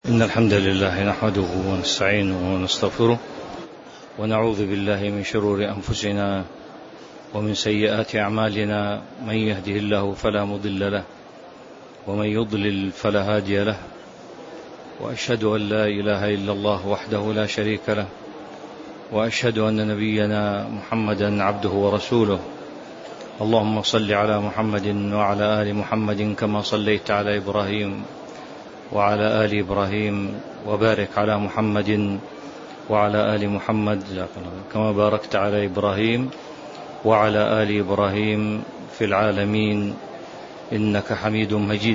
إن الحمد لله نحمده ونستعينه ونستغفره ونعوذ بالله من شرور أنفسنا ومن سيئات أعمالنا. من يهده الله فلا مضل له ومن يضلل فلا هادي له، وأشهد أن لا إله إلا الله وحده لا شريك له، وأشهد أن نبينا محمدا عبده ورسوله. اللهم صل على محمد وعلى آل محمد كما صليت على إبراهيم وعلى آل إبراهيم، وبارك على محمد وعلى آل محمد كما باركت على إبراهيم وعلى آل إبراهيم في العالمين إنك حميد مجيد.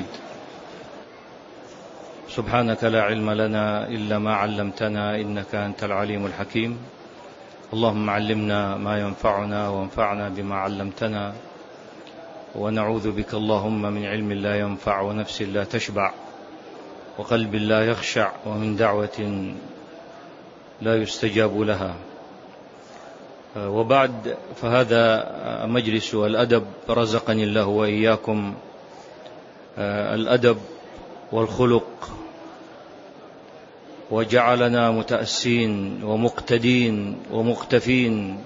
سبحانك لا علم لنا إلا ما علمتنا إنك أنت العليم الحكيم. اللهم علمنا ما ينفعنا وانفعنا بما علمتنا، ونعوذ بك اللهم من علم لا ينفع ونفس لا تشبع وقلب لا يخشع ومن دعوة لا يستجاب لها. وبعد، فهذا مجلس الأدب، رزقني الله وإياكم الأدب والخلق، وجعلنا متأسين ومقتدين ومقتفين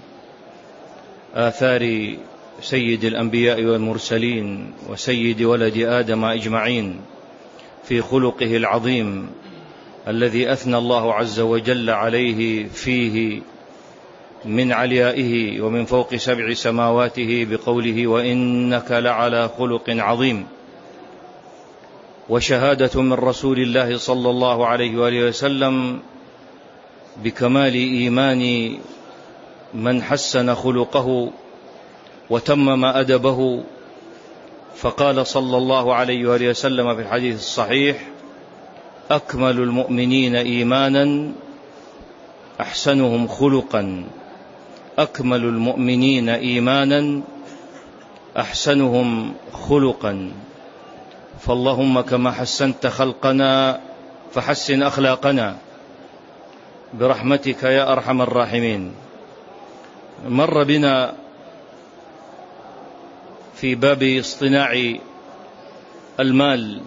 آثار سيد الأنبياء والمرسلين وسيد ولد آدم أجمعين في خلقه العظيم الذي أثنى الله عز وجل عليه فيه من عليائه ومن فوق 7 سماواته بقوله: وإنك لعلى خلق عظيم. وشهادة من رسول الله صلى الله عليه وآله وسلم بكمال إيمان من حسن خلقه وتمم أدبه، فقال صلى الله عليه وآله وسلم في الحديث الصحيح: أكمل المؤمنين إيمانا أحسنهم خلقا. أكمل المؤمنين إيمانا أحسنهم خلقا. فاللهم كما حسنت خلقنا فحسن أخلاقنا برحمتك يا أرحم الراحمين. مر بنا في باب اصطناع المال،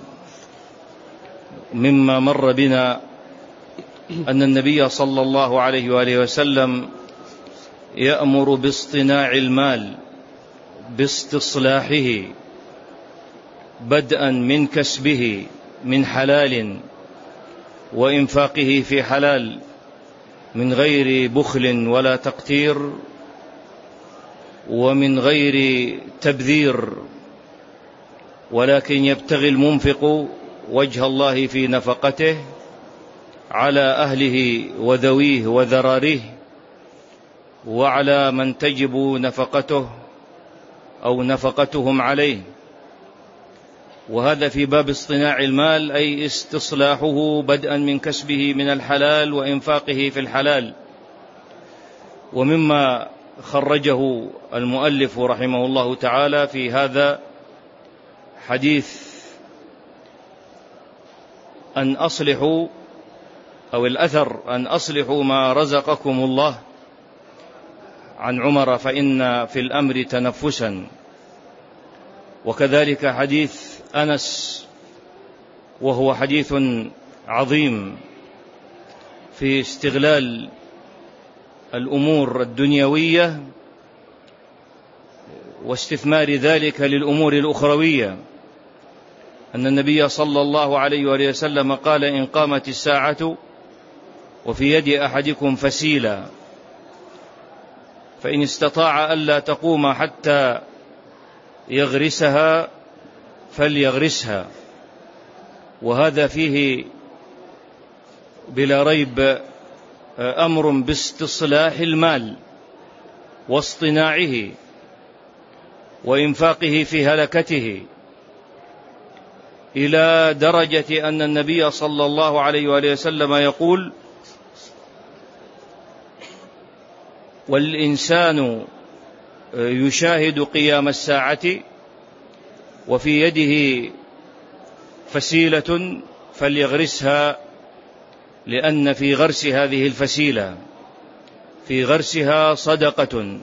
مما مر بنا أن النبي صلى الله عليه وآله وسلم يأمر باصطناع المال، باستصلاحه، بدءا من كسبه من حلال وإنفاقه في حلال، من غير بخل ولا تقتير ومن غير تبذير، ولكن يبتغي المنفق وجه الله في نفقته على أهله وذويه وذراريه، وعلى من تجب نفقته أو نفقتهم عليه. وهذا في باب اصطناع المال، أي استصلاحه بدءا من كسبه من الحلال وإنفاقه في الحلال. ومما خرجه المؤلف رحمه الله تعالى في هذا حديث أن أصلحوا، أو الأثر أن أصلحوا ما رزقكم الله، عن عمر: فإن في الأمر تنفسا. وكذلك حديث أنس، وهو حديث عظيم في استغلال الأمور الدنيوية واستثمار ذلك للأمور الأخروية، أن النبي صلى الله عليه وآله وسلم قال: إن قامت الساعة وفي يد أحدكم فسيلة فإن استطاع ألا تقوم حتى يغرسها فليغرسها. وهذا فيه بلا ريب أمر باستصلاح المال واصطناعه وإنفاقه في هلكته، إلى درجة أن النبي صلى الله عليه وآله وسلم يقول: والإنسان يشاهد قيام الساعة وفي يده فسيلة فليغرسها، لأن في غرس هذه الفسيلة، في غرسها صدقة،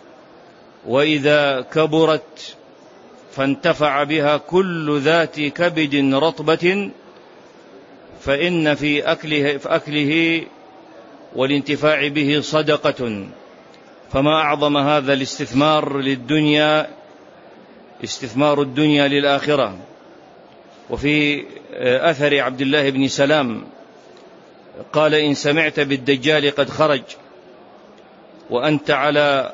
وإذا كبرت فانتفع بها كل ذات كبد رطبة فإن في أكله والانتفاع به صدقة، فما أعظم هذا الاستثمار للدنيا، استثمار الدنيا للآخرة. وفي أثر عبد الله بن سلام قال: إن سمعت بالدجال قد خرج وأنت على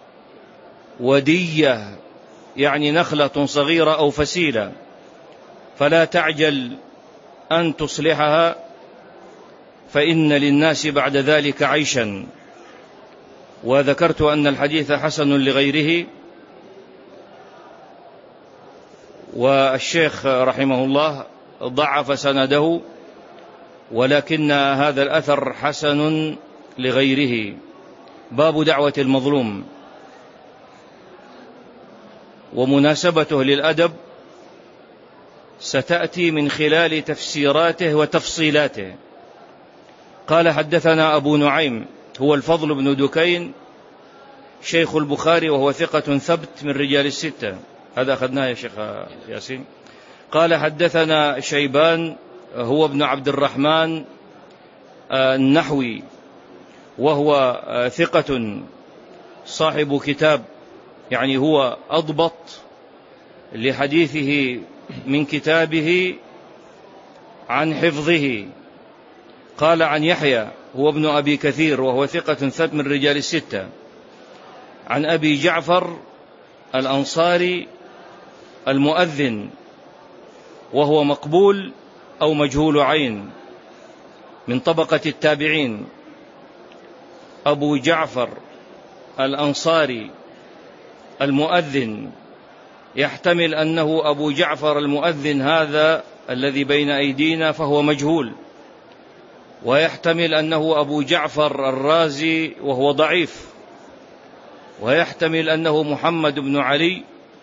ودية، يعني نخلة صغيرة أو فسيلة، فلا تعجل أن تصلحها، فإن للناس بعد ذلك عيشا. وذكرت أن الحديث حسن لغيره، والشيخ رحمه الله ضعف سنده، ولكن هذا الأثر حسن لغيره. باب دعوة المظلوم ومناسبته للأدب ستأتي من خلال تفسيراته وتفصيلاته. قال: حدثنا أبو نعيم هو الفضل بن دكين شيخ البخاري، وهو ثقة ثبت من رجال الستة، هذا أخذناه يا شيخ ياسين. قال: حدثنا شيبان هو ابن عبد الرحمن النحوي، وهو ثقة صاحب كتاب، يعني هو أضبط لحديثه من كتابه عن حفظه. قال: عن يحيى هو ابن أبي كثير، وهو ثقة ثبت من رجال الستة، عن أبي جعفر الأنصاري المؤذن، وهو مقبول أو مجهول عين من طبقة التابعين. أبو جعفر الأنصاري المؤذن، يحتمل أنه أبو جعفر المؤذن هذا الذي بين أيدينا فهو مجهول، ويحتمل أنه أبو جعفر الرازي وهو ضعيف، ويحتمل أنه محمد بن علي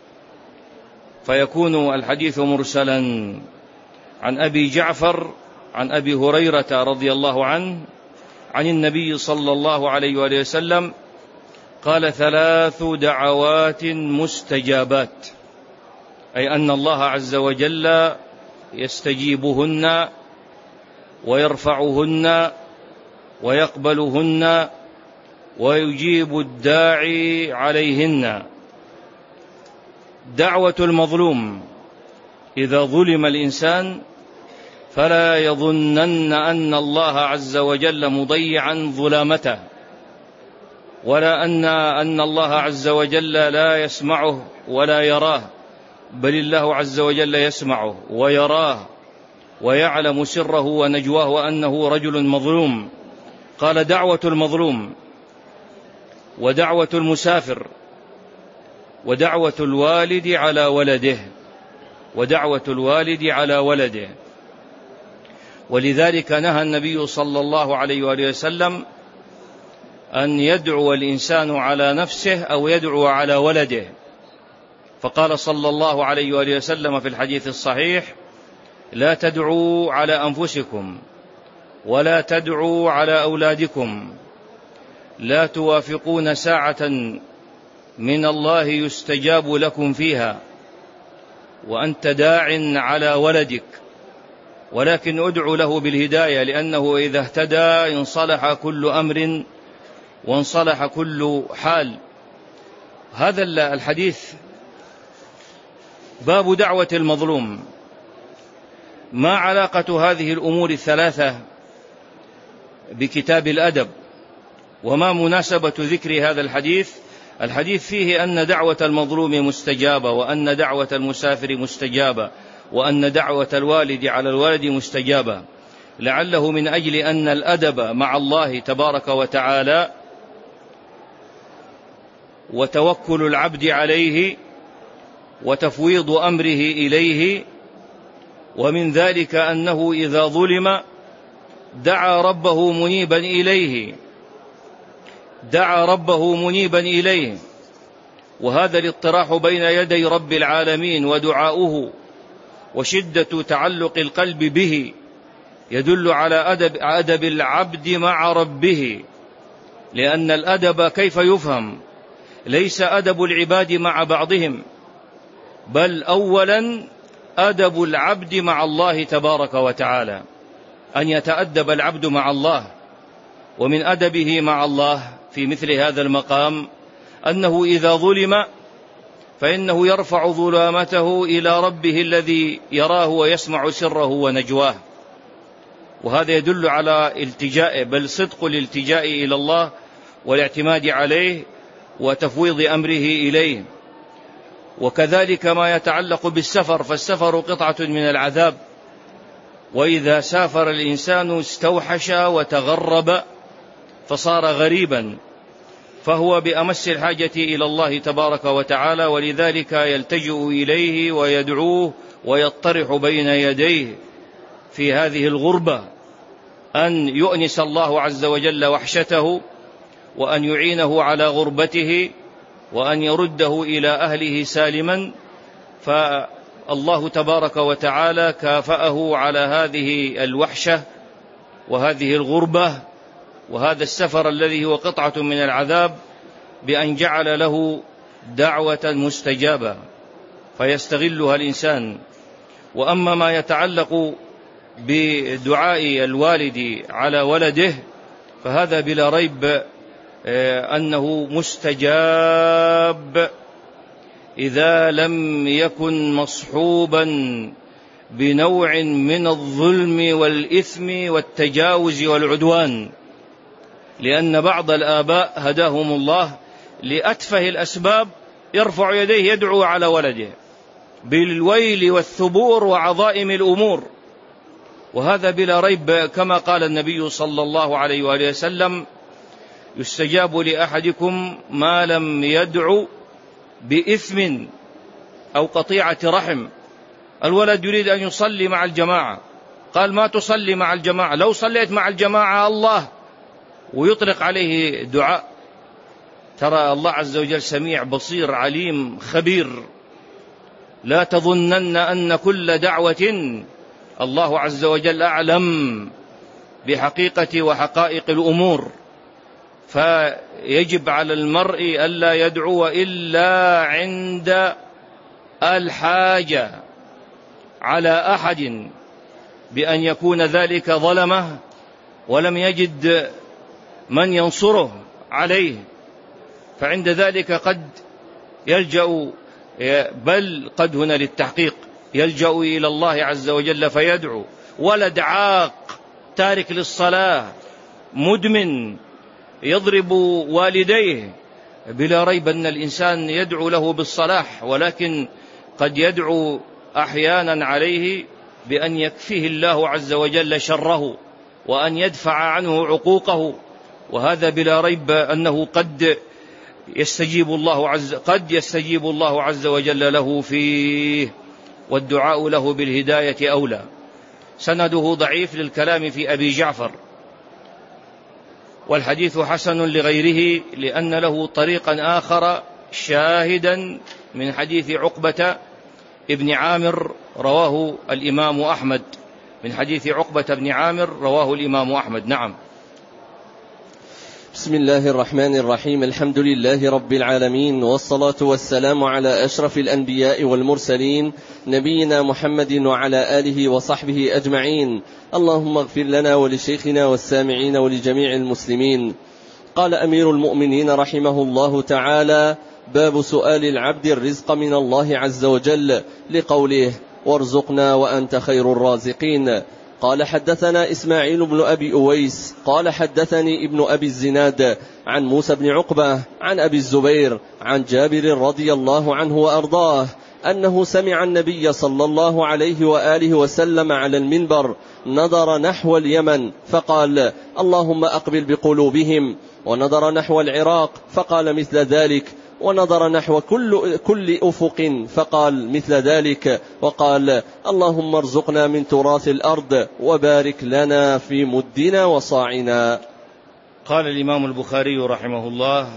فيكون الحديث مرسلا. عن أبي جعفر عن أبي هريرة رضي الله عنه عن النبي صلى الله عليه وآله وسلم قال: 3 دعوات مستجابات، أي أن الله عز وجل يستجيبهن ويرفعهن ويقبلهن ويجيب الداعي عليهن. دعوة المظلوم: إذا ظلم الإنسان فلا يظنن أن الله عز وجل مضيعا ظلامته، ولا أن الله عز وجل لا يسمعه ولا يراه، بل الله عز وجل يسمعه ويراه ويعلم سره ونجواه، وأنه رجل مظلوم. قال: دعوة المظلوم، ودعوة المسافر، ودعوة الوالد على ولده، ودعوة الوالد على ولده. ولذلك نهى النبي صلى الله عليه وآله وسلم أن يدعو الإنسان على نفسه أو يدعو على ولده، فقال صلى الله عليه وآله وسلم في الحديث الصحيح: لا تدعوا على أنفسكم ولا تدعوا على أولادكم، لا توافقون ساعة من الله يستجاب لكم فيها وأنت داع على ولدك، ولكن ادعو له بالهداية، لأنه إذا اهتدى انصلح كل أمر وانصلح كل حال. هذا الحديث باب دعوة المظلوم. ما علاقة هذه الأمور الثلاثة بكتاب الأدب؟ وما مناسبة ذكر هذا الحديث؟ الحديث فيه أن دعوة المظلوم مستجابة، وأن دعوة المسافر مستجابة، وأن دعوة الوالد على الولد مستجابة، لعله من أجل أن الأدب مع الله تبارك وتعالى وتوكل العبد عليه وتفويض أمره إليه، ومن ذلك أنه إذا ظلم دعا ربه منيبا إليه، دعا ربه منيبا إليه. وهذا الاطراح بين يدي رب العالمين ودعاؤه وشدة تعلق القلب به يدل على أدب العبد مع ربه، لأن الأدب كيف يفهم؟ ليس أدب العباد مع بعضهم، بل أولا أدب العبد مع الله تبارك وتعالى. أن يتأدب العبد مع الله. ومن أدبه مع الله في مثل هذا المقام أنه إذا ظلم فإنه يرفع ظلامته إلى ربه الذي يراه ويسمع سره ونجواه، وهذا يدل على التجاء، بل صدق الالتجاء إلى الله والاعتماد عليه وتفويض أمره إليه. وكذلك ما يتعلق بالسفر، فالسفر قطعة من العذاب، وإذا سافر الإنسان استوحش وتغرب فصار غريبا، فهو بأمس الحاجة إلى الله تبارك وتعالى، ولذلك يلتجئ إليه ويدعوه ويطرح بين يديه في هذه الغربة أن يؤنس الله عز وجل وحشته، وأن يعينه على غربته، وأن يرده إلى أهله سالما. فالله تبارك وتعالى كافأه على هذه الوحشة وهذه الغربة وهذا السفر الذي هو قطعة من العذاب بأن جعل له دعوة مستجابة فيستغلها الإنسان. وأما ما يتعلق بدعاء الوالد على ولده فهذا بلا ريب أنه مستجاب إذا لم يكن مصحوبا بنوع من الظلم والإثم والتجاوز والعدوان، لأن بعض الآباء هداهم الله لأتفه الأسباب يرفع يديه يدعو على ولده بالويل والثبور وعظائم الأمور، وهذا بلا ريب كما قال النبي صلى الله عليه وآله وسلم: يستجاب لأحدكم ما لم يدعو بإثم أو قطيعة رحم. الولد يريد أن يصلي مع الجماعة، قال: ما تصلي مع الجماعة، لو صليت مع الجماعة الله، ويطلق عليه دعاء. ترى الله عز وجل سميع بصير عليم خبير، لا تظنن أن كل دعوة الله عز وجل أعلم بحقيقة وحقائق الأمور، فيجب على المرء ألا يدعو إلا عند الحاجة على أحد بأن يكون ذلك ظلمه ولم يجد من ينصره عليه، فعند ذلك قد يلجأ، بل قد هنا للتحقيق، يلجأ إلى الله عز وجل فيدعو. ولد عاق تارك للصلاة مدمن يضرب والديه، بلا ريب أن الإنسان يدعو له بالصلاح، ولكن قد يدعو أحيانا عليه بأن يكفيه الله عز وجل شره وأن يدفع عنه عقوقه، وهذا بلا ريب أنه قد يستجيب الله عز وجل له فيه، والدعاء له بالهداية أولى. سنده ضعيف للكلام في أبي جعفر، والحديث حسن لغيره لأن له طريقا آخر شاهدا من حديث عقبة ابن عامر رواه الإمام أحمد، من حديث عقبة بن عامر رواه الإمام أحمد. نعم. بسم الله الرحمن الرحيم. الحمد لله رب العالمين، والصلاة والسلام على أشرف الأنبياء والمرسلين، نبينا محمد وعلى آله وصحبه أجمعين. اللهم اغفر لنا ولشيخنا والسامعين ولجميع المسلمين. قال أمير المؤمنين رحمه الله تعالى: باب سؤال العبد الرزق من الله عز وجل، لقوله: وارزقنا وأنت خير الرازقين. قال: حدثنا إسماعيل بن أبي أويس قال: حدثني ابن أبي الزناد عن موسى بن عقبة عن أبي الزبير عن جابر رضي الله عنه وأرضاه أنه سمع النبي صلى الله عليه وآله وسلم على المنبر نظر نحو اليمن فقال: اللهم أقبل بقلوبهم، ونظر نحو العراق فقال مثل ذلك، ونظر نحو كل أفق فقال مثل ذلك، وقال: اللهم ارزقنا من تراث الأرض وبارك لنا في مدنا وصاعنا. قال الإمام البخاري رحمه الله: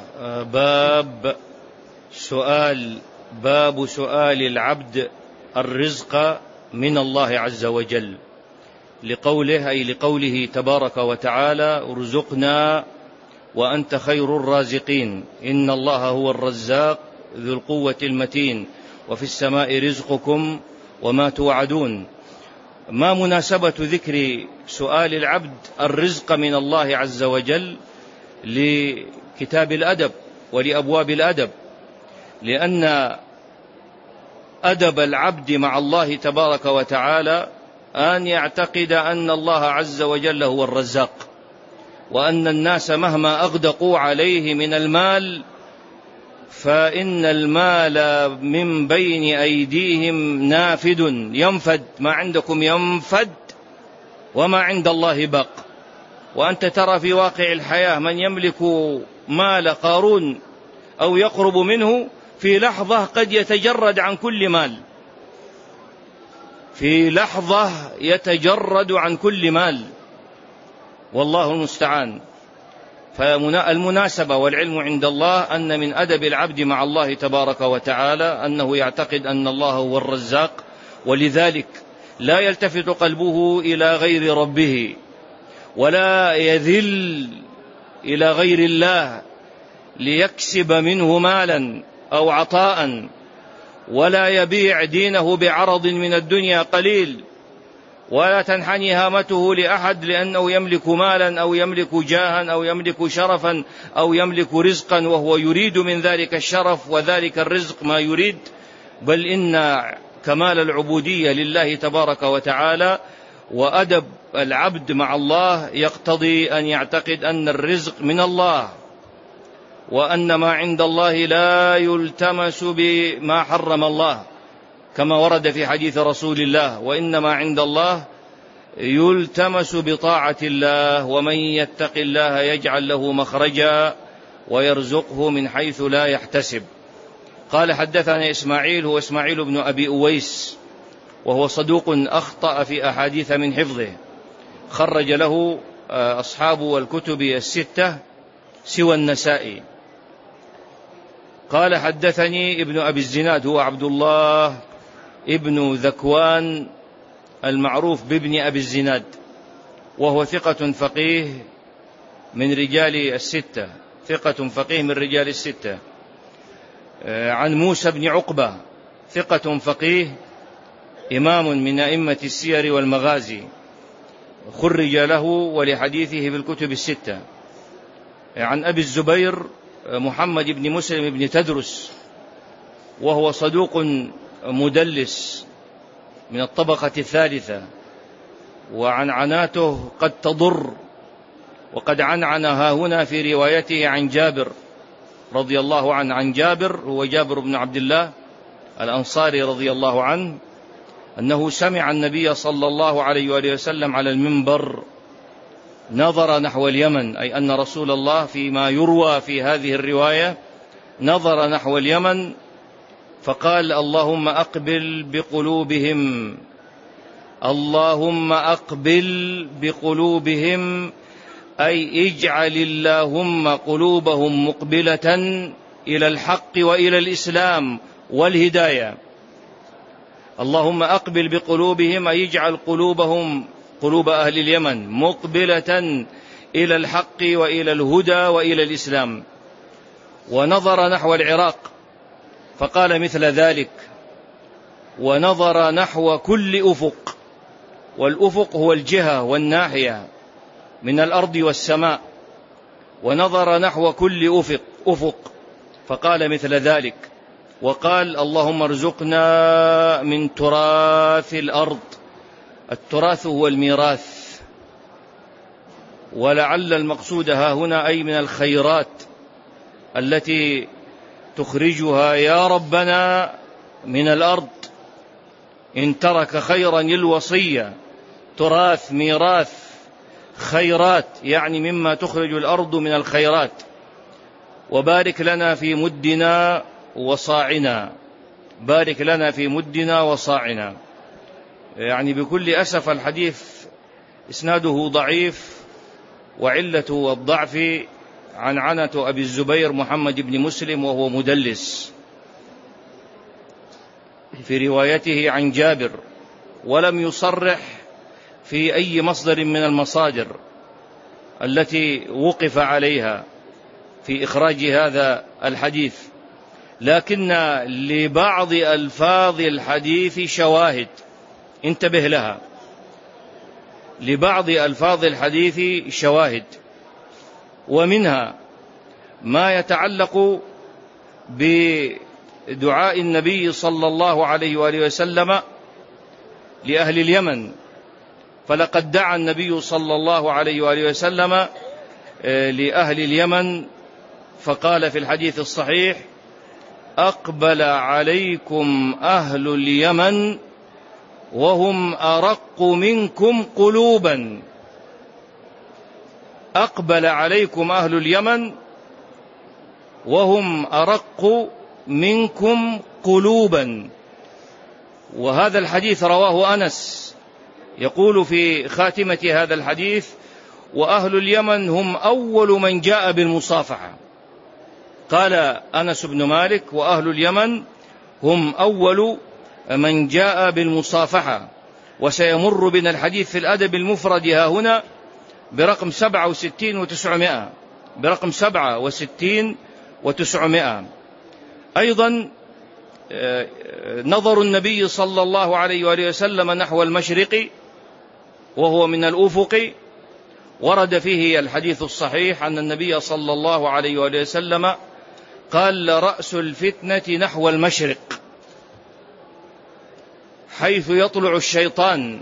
باب سؤال العبد الرزق من الله عز وجل، لقوله، أي لقوله تبارك وتعالى: ارزقنا وأنت خير الرازقين، إن الله هو الرزاق ذو القوة المتين، وفي السماء رزقكم وما توعدون. ما مناسبة ذكر سؤال العبد الرزق من الله عز وجل لكتاب الأدب ولأبواب الأدب؟ لأن أدب العبد مع الله تبارك وتعالى أن يعتقد أن الله عز وجل هو الرزاق، وأن الناس مهما أغدقوا عليه من المال فإن المال من بين أيديهم نافد ينفد، ما عندكم ينفد وما عند الله بق. وأنت ترى في واقع الحياة من يملك مال قارون أو يقرب منه في لحظة قد يتجرد عن كل مال، في لحظة يتجرد عن كل مال، والله المستعان. فالمناسبة والعلم عند الله أن من أدب العبد مع الله تبارك وتعالى أنه يعتقد أن الله هو الرزاق، ولذلك لا يلتفت قلبه إلى غير ربه، ولا يذل إلى غير الله ليكسب منه مالا أو عطاء، ولا يبيع دينه بعرض من الدنيا قليل، ولا تنحني هامته لأحد لأنه يملك مالا أو يملك جاها أو يملك شرفا أو يملك رزقا وهو يريد من ذلك الشرف وذلك الرزق ما يريد. بل إن كمال العبودية لله تبارك وتعالى وأدب العبد مع الله يقتضي أن يعتقد أن الرزق من الله، وأن ما عند الله لا يلتمس بما حرم الله، كما ورد في حديث رسول الله: وإنما عند الله يلتمس بطاعة الله، ومن يتق الله يجعل له مخرجا ويرزقه من حيث لا يحتسب. قال: حدثنا إسماعيل، هو إسماعيل بن أبي أويس، وهو صدوق أخطأ في أحاديث من حفظه، خرج له أصحاب الكتب الستة سوى النسائي. قال: حدثني ابن أبي الزناد، هو عبد الله ابن ذكوان المعروف بابن أبي الزناد، وهو ثقة فقيه من رجال الستة، ثقة فقيه من رجال الستة. عن موسى بن عقبة، ثقة فقيه إمام من أئمة السير والمغازي، خرج له ولحديثه بالكتب الستة. عن أبي الزبير محمد بن مسلم بن تدرس، وهو صدوق مدلس من الطبقة الثالثة، وعنعناته قد تضر، وقد عنعنها هنا في روايته عن جابر رضي الله عنه. عن جابر، هو جابر بن عبد الله الأنصاري رضي الله عنه، أنه سمع النبي صلى الله عليه وآله وسلم على المنبر نظر نحو اليمن، أي أن رسول الله فيما يروى في هذه الرواية نظر نحو اليمن فقال: اللهم أقبل بقلوبهم، اللهم أقبل بقلوبهم، أي اجعل اللهم قلوبهم مقبلة إلى الحق وإلى الإسلام والهداية. اللهم أقبل بقلوبهم، أي اجعل قلوبهم، قلوب أهل اليمن، مقبلة إلى الحق وإلى الهدى وإلى الإسلام. ونظر نحو العراق فقال مثل ذلك، ونظر نحو كل أفق، والأفق هو الجهة والناحية من الأرض والسماء، ونظر نحو كل أفق فقال مثل ذلك، وقال: اللهم ارزقنا من تراث الأرض. التراث هو الميراث، ولعل المقصود ها هنا أي من الخيرات التي تخرجها يا ربنا من الأرض. إن ترك خيرا الوصية، تراث، ميراث، خيرات، يعني مما تخرج الأرض من الخيرات. وبارك لنا في مدنا وصاعنا، بارك لنا في مدنا وصاعنا. يعني بكل أسف الحديث إسناده ضعيف، وعلة الضعف عنعنة أبي الزبير محمد بن مسلم، وهو مدلس في روايته عن جابر، ولم يصرح في أي مصدر من المصادر التي وقف عليها في إخراج هذا الحديث، لكن لبعض ألفاظ الحديث شواهد انتبه لها. لبعض ألفاظ الحديث شواهد، ومنها ما يتعلق بدعاء النبي صلى الله عليه وآله وسلم لأهل اليمن، فلقد دعا النبي صلى الله عليه وآله وسلم لأهل اليمن فقال في الحديث الصحيح: أقبل عليكم أهل اليمن وهم أرق منكم قلوبا. أقبل عليكم أهل اليمن وهم أرق منكم قلوبا. وهذا الحديث رواه أنس، يقول في خاتمة هذا الحديث: وأهل اليمن هم أول من جاء بالمصافحة. قال أنس بن مالك: وأهل اليمن هم أول من جاء بالمصافحة. وسيمر بنا الحديث في الأدب المفرد ها هنا برقم 67 و900، برقم 67 و900. أيضا نظر النبي صلى الله عليه وآله وسلم نحو المشرق وهو من الأفق، ورد فيه الحديث الصحيح أن النبي صلى الله عليه وآله وسلم قال: رأس الفتنة نحو المشرق، حيث يطلع الشيطان.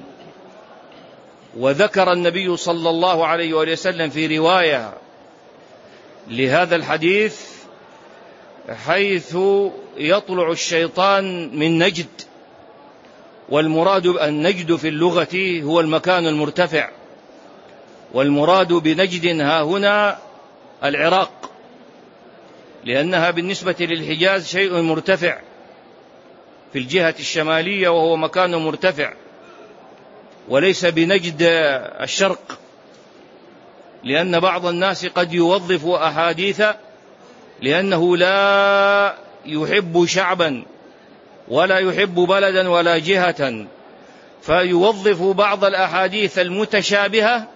وذكر النبي صلى الله عليه وآله وسلم في رواية لهذا الحديث: حيث يطلع الشيطان من نجد. والمراد النجد في اللغة هو المكان المرتفع، والمراد بنجد ها هنا العراق، لأنها بالنسبة للحجاز شيء مرتفع في الجهة الشمالية، وهو مكان مرتفع، وليس بنجد الشرق، لأن بعض الناس قد يوظف أحاديث لأنه لا يحب شعبا ولا يحب بلدا ولا جهة، فيوظف بعض الأحاديث المتشابهة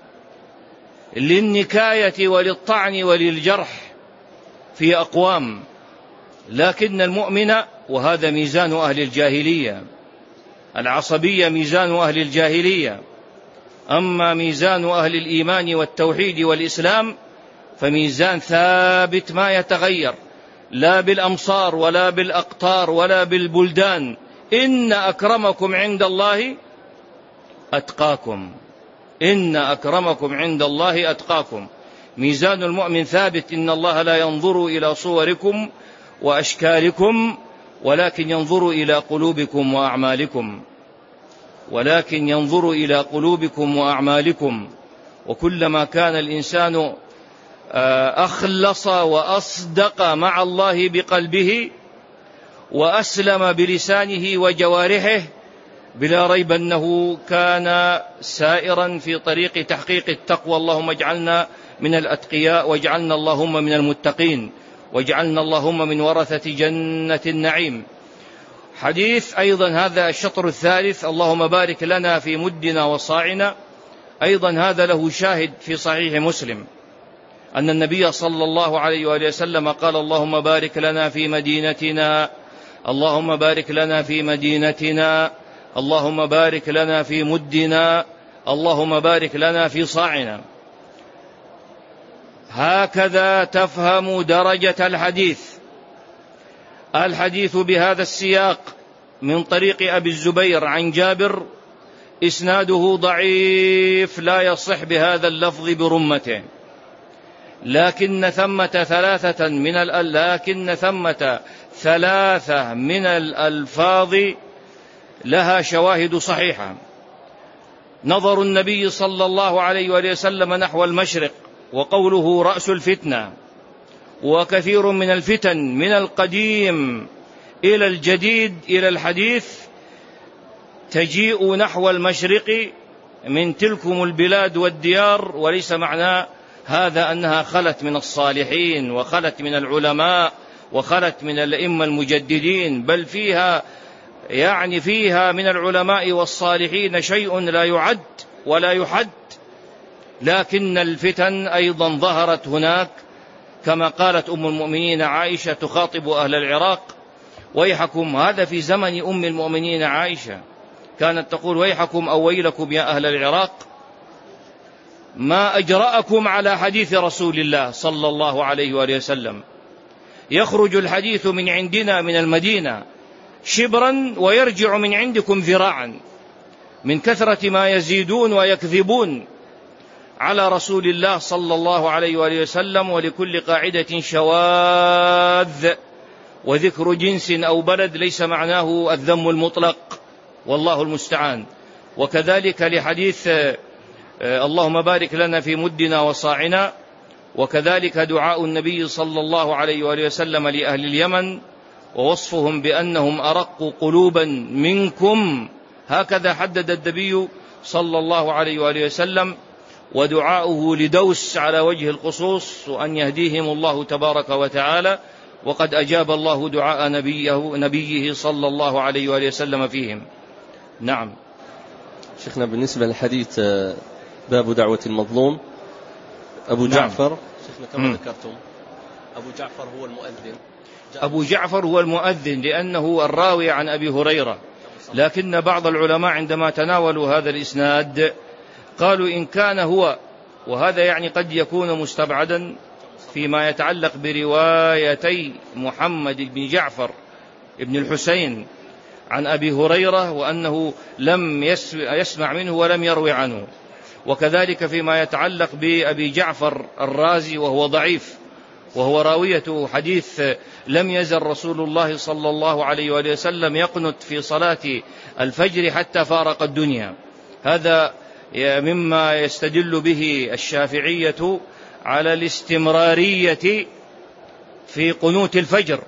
للنكاية وللطعن وللجرح في أقوام. لكن المؤمن، وهذا ميزان أهل الجاهلية، العصبية ميزان أهل الجاهلية، أما ميزان أهل الإيمان والتوحيد والإسلام فميزان ثابت ما يتغير، لا بالأمصار ولا بالأقطار ولا بالبلدان. إن أكرمكم عند الله أتقاكم، إن أكرمكم عند الله أتقاكم. ميزان المؤمن ثابت: إن الله لا ينظر إلى صوركم وأشكالكم ولكن ينظر إلى قلوبكم وأعمالكم، ولكن ينظر إلى قلوبكم وأعمالكم. وكلما كان الإنسان أخلص وأصدق مع الله بقلبه وأسلم بلسانه وجوارحه، بلا ريب أنه كان سائرا في طريق تحقيق التقوى. اللهم اجعلنا من الأتقياء، واجعلنا اللهم من المتقين، واجعلنا اللهم من ورثة جنة النعيم. حديث أيضا هذا الشطر الثالث: اللهم بارك لنا في مدنا وصاعنا، أيضا هذا له شاهد في صحيح مسلم، أن النبي صلى الله عليه وآله وسلم قال: اللهم بارك لنا في مدينتنا، اللهم بارك لنا في مدينتنا، اللهم بارك لنا في مدنا، اللهم بارك لنا في صاعنا. هكذا تفهم درجة الحديث. الحديث بهذا السياق من طريق أبي الزبير عن جابر إسناده ضعيف، لا يصح بهذا اللفظ برمته، لكن ثمة ثلاثة من الألفاظ لها شواهد صحيحة. نظر النبي صلى الله عليه وآله وسلم نحو المشرق، وقوله رأس الفتنة. وكثير من الفتن من القديم إلى الجديد إلى الحديث تجيء نحو المشرق من تلكم البلاد والديار، وليس معنى هذا أنها خلت من الصالحين وخلت من العلماء وخلت من الأئمة المجددين، بل فيها من العلماء والصالحين شيء لا يعد ولا يحد. لكن الفتن أيضا ظهرت هناك، كما قالت أم المؤمنين عائشة تخاطب أهل العراق: ويحكم. هذا في زمن أم المؤمنين عائشة، كانت تقول: ويحكم أو ويلكم يا أهل العراق، ما أجرأكم على حديث رسول الله صلى الله عليه وآله وسلم. يخرج الحديث من عندنا من المدينة شبرا ويرجع من عندكم ذراعا، من كثرة ما يزيدون ويكذبون على رسول الله صلى الله عليه وآله وسلم. ولكل قاعدة شواذ، وذكر جنس أو بلد ليس معناه الذم المطلق، والله المستعان. وكذلك لحديث اللهم بارك لنا في مدنا وصاعنا، وكذلك دعاء النبي صلى الله عليه وآله وسلم لأهل اليمن ووصفهم بأنهم أرق قلوبا منكم، هكذا حدد النبي صلى الله عليه وآله وسلم. ودعاؤه لدوس على وجه الخصوص، وأن يهديهم الله تبارك وتعالى، وقد أجاب الله دعاء نبيه صلى الله عليه وآله وسلم فيهم. نعم. شيخنا بالنسبة للحديث باب دعوة المظلوم، أبو جعفر شيخنا كما ذكرتم أبو جعفر هو المؤذن. أبو جعفر هو المؤذن لأنه الراوي عن أبي هريرة، لكن بعض العلماء عندما تناولوا هذا الإسناد قالوا إن كان هو، وهذا يعني قد يكون مستبعدا فيما يتعلق بروايتي محمد بن جعفر بن الحسين عن أبي هريرة، وأنه لم يسمع منه ولم يروي عنه. وكذلك فيما يتعلق بأبي جعفر الرازي وهو ضعيف، وهو راوية حديث لم يزل رسول الله صلى الله عليه وآله وسلم يقنت في صلاة الفجر حتى فارق الدنيا. هذا مما يستدل به الشافعية على الاستمرارية في قنوت الفجر،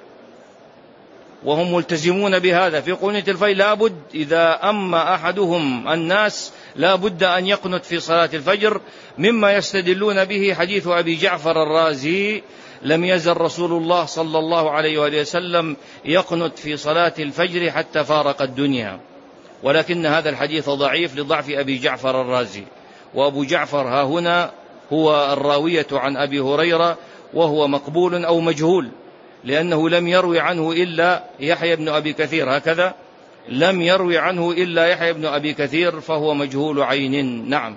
وهم ملتزمون بهذا. في قنوت الفجر لابد إذا أما أحدهم الناس لابد أن يقنت في صلاة الفجر، مما يستدلون به حديث أبي جعفر الرازي لم يزل رسول الله صلى الله عليه وآله وسلم يقنت في صلاة الفجر حتى فارق الدنيا. ولكن هذا الحديث ضعيف لضعف أبي جعفر الرازي، وأبو جعفر ها هنا هو الراوية عن أبي هريرة، وهو مقبول أو مجهول، لأنه لم يروي عنه إلا يحيى بن أبي كثير، هكذا لم يروي عنه إلا يحيى بن أبي كثير، فهو مجهول عين. نعم.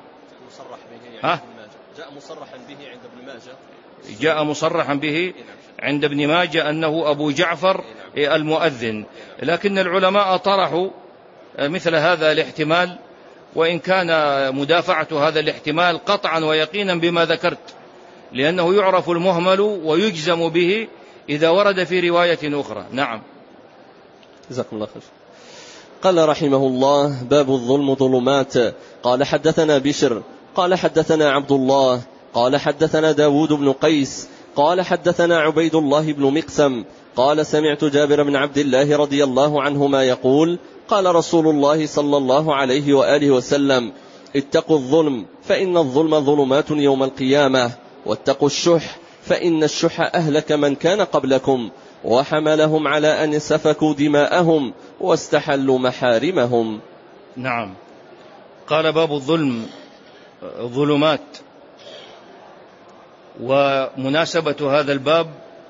جاء مصرحا به عند ابن ماجه، جاء مصرحا به عند ابن ماجه أنه أبو جعفر المؤذن، لكن العلماء طرحوا مثل هذا الاحتمال، وإن كان مدافعة هذا الاحتمال قطعا ويقينا بما ذكرت، لأنه يعرف المهمل ويجزم به إذا ورد في رواية أخرى. نعم. جزاكم الله خير. قال رحمه الله: باب الظلم ظلمات. قال حدثنا بشر قال حدثنا عبد الله قال حدثنا داود بن قيس قال حدثنا عبيد الله بن مقسم قال سمعت جابر بن عبد الله رضي الله عنهما يقول: قال رسول الله صلى الله عليه وآله وسلم: اتقوا الظلم فإن الظلم ظلمات يوم القيامة، واتقوا الشح فإن الشح أهلك من كان قبلكم وحملهم على أن سفكوا دماءهم واستحلوا محارمهم. نعم. قال باب الظلم ظلمات. ومناسبة هذا الباب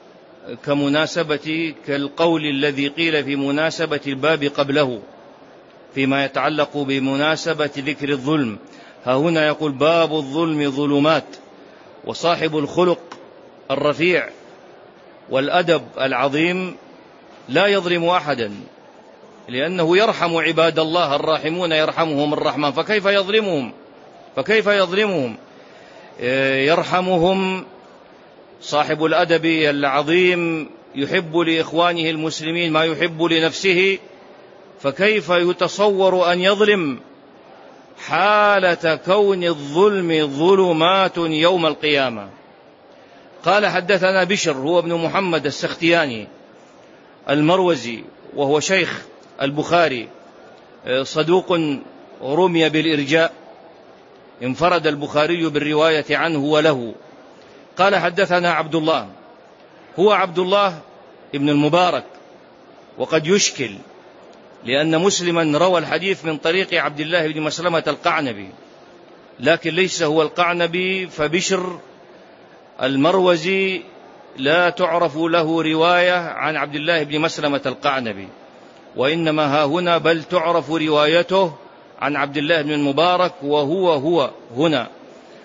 كالقول الذي قيل في مناسبة الباب قبله فيما يتعلق بمناسبة ذكر الظلم. ها هنا يقول باب الظلم ظلمات. وصاحب الخلق الرفيع والأدب العظيم لا يظلم أحدا، لأنه يرحم عباد الله، الراحمون يرحمهم الرحمن، فكيف يظلمهم؟ يرحمهم. صاحب الأدب العظيم يحب لإخوانه المسلمين ما يحب لنفسه، فكيف يتصور أن يظلم؟ حالة كون الظلم ظلمات يوم القيامة. قال حدثنا بشر هو ابن محمد السختياني المروزي، وهو شيخ البخاري، صدوق رمي بالإرجاء، انفرد البخاري بالرواية عنه وله. قال حدثنا عبد الله هو عبد الله ابن المبارك، وقد يشكل لأن مسلما روى الحديث من طريق عبد الله بن مسلمة القعنبي، لكن ليس هو القعنبي، فبشر المروزي لا تعرف له رواية عن عبد الله بن مسلمة القعنبي، وإنما ها هنا بل تعرف روايته عن عبد الله بن المبارك، وهو هنا.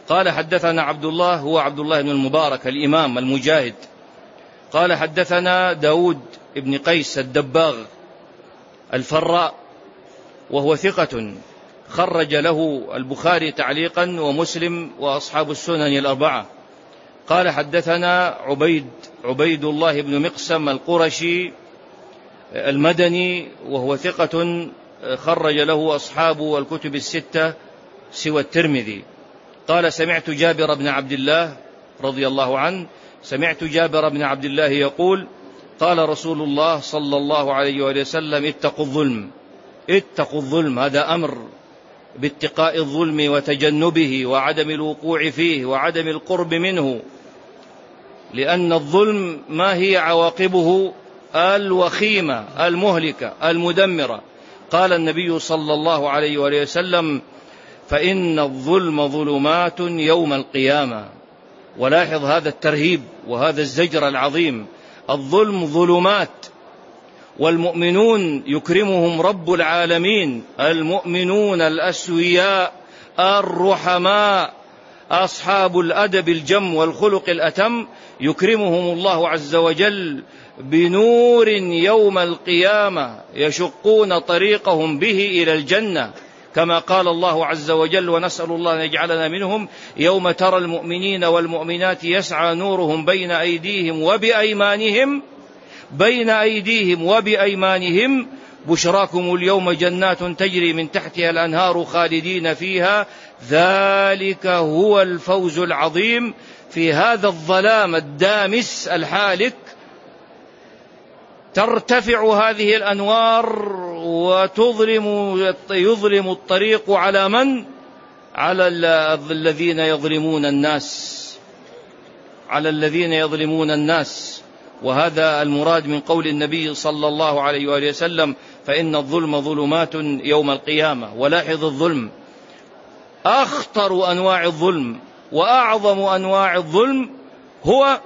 قال حدثنا عبد الله، هو عبد الله بن المبارك الإمام المجاهد، قال حدثنا داود بن قيس الدباغ الفراء وهو ثقة خرج له البخاري تعليقا ومسلم وأصحاب السنن الأربعة. قال حدثنا عبيد الله بن مقسم القرشي المدني وهو ثقة خرج له أصحاب الكتب الستة سوى الترمذي. قال سمعت جابر بن عبد الله رضي الله عنه، سمعت جابر بن عبد الله يقول قال رسول الله صلى الله عليه وسلم اتقوا الظلم. هذا أمر باتقاء الظلم وتجنبه وعدم الوقوع فيه وعدم القرب منه، لأن الظلم ما هي عواقبه الوخيمة المهلكة المدمرة. قال النبي صلى الله عليه وسلم فإن الظلم ظلمات يوم القيامة. ولاحظ هذا الترهيب وهذا الزجر العظيم، الظلم ظلمات، والمؤمنون يكرمهم رب العالمين، المؤمنون الأسوياء الرحماء أصحاب الأدب الجم والخلق الأتم يكرمهم الله عز وجل بنور يوم القيامة يشقون طريقهم به إلى الجنة، كما قال الله عز وجل ونسأل الله أن يجعلنا منهم يوم ترى المؤمنين والمؤمنات يسعى نورهم بين أيديهم وبأيمانهم بشراكم اليوم جنات تجري من تحتها الأنهار خالدين فيها ذلك هو الفوز العظيم. في هذا الظلام الدامس الحالك ترتفع هذه الأنوار ويظلم الطريق على من؟ على الذين يظلمون الناس. وهذا المراد من قول النبي صلى الله عليه وآله وسلم فإن الظلم ظلمات يوم القيامة. ولاحظ الظلم أخطر أنواع الظلم وأعظم أنواع الظلم هو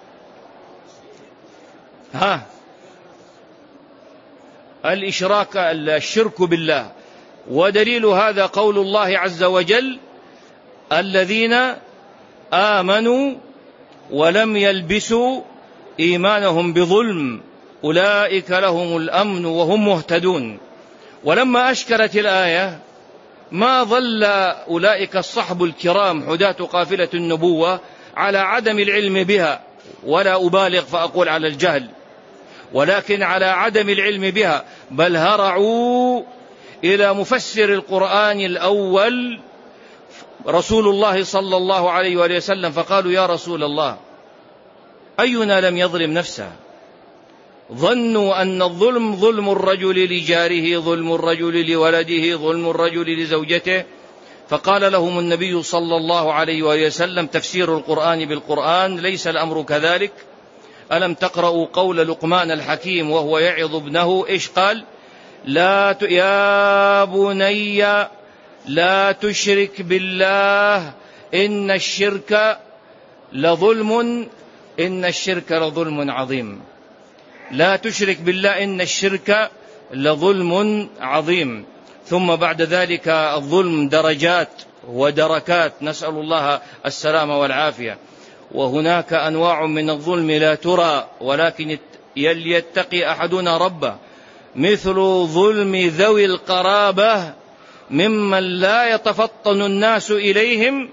الشرك بالله. ودليل هذا قول الله عز وجل الذين آمنوا ولم يلبسوا إيمانهم بظلم أولئك لهم الأمن وهم مهتدون. ولما أشكلت الآية ما ظل أولئك الصحب الكرام حداة قافلة النبوة على عدم العلم بها، ولا أبالغ فأقول على الجهل، ولكن على عدم العلم بها، بل هرعوا إلى مفسر القرآن الأول رسول الله صلى الله عليه وسلم فقالوا يا رسول الله أينا لم يظلم نفسه؟ ظنوا أن الظلم ظلم الرجل لجاره، ظلم الرجل لولده، ظلم الرجل لزوجته. فقال لهم النبي صلى الله عليه وسلم تفسير القرآن بالقرآن ليس الأمر كذلك. ألم تقرأوا قول لقمان الحكيم وهو يعظ ابنه إيش قال؟ يا بني لا تشرك بالله إن الشرك لظلم عظيم. لا تشرك بالله إن الشرك لظلم عظيم. ثم بعد ذلك الظلم درجات ودركات، نسأل الله السلامة والعافية. وهناك أنواع من الظلم لا ترى ولكن يتقي أحدنا ربه، مثل ظلم ذوي القرابة ممن لا يتفطن الناس إليهم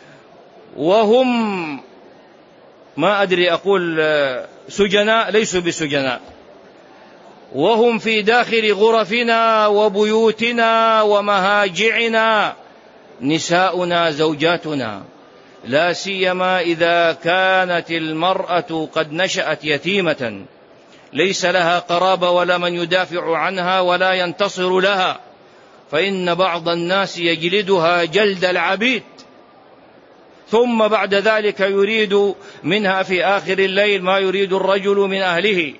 وهم ما أدري أقول سجناء، ليسوا بسجناء، وهم في داخل غرفنا وبيوتنا ومهاجعنا نساؤنا زوجاتنا، لا سيما إذا كانت المرأة قد نشأت يتيمة ليس لها قرابة ولا من يدافع عنها ولا ينتصر لها، فإن بعض الناس يجلدها جلد العبيد، ثم بعد ذلك يريد منها في آخر الليل ما يريد الرجل من أهله،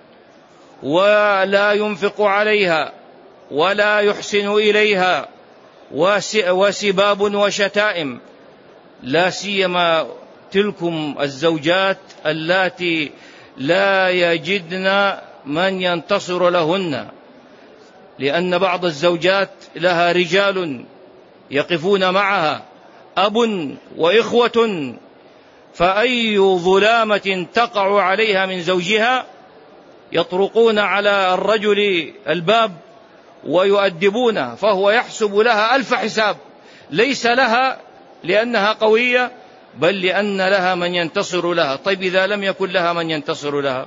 ولا ينفق عليها ولا يحسن إليها، وسباب وشتائم، لا سيما تلكم الزوجات اللاتي لا يجدن من ينتصر لهن، لأن بعض الزوجات لها رجال يقفون معها أب وإخوة، فأي ظلامة تقع عليها من زوجها يطرقون على الرجل الباب ويؤدبونه، فهو يحسب لها 1000 حساب، ليس لها لأنها قوية، بل لأن لها من ينتصر لها. طيب إذا لم يكن لها من ينتصر لها،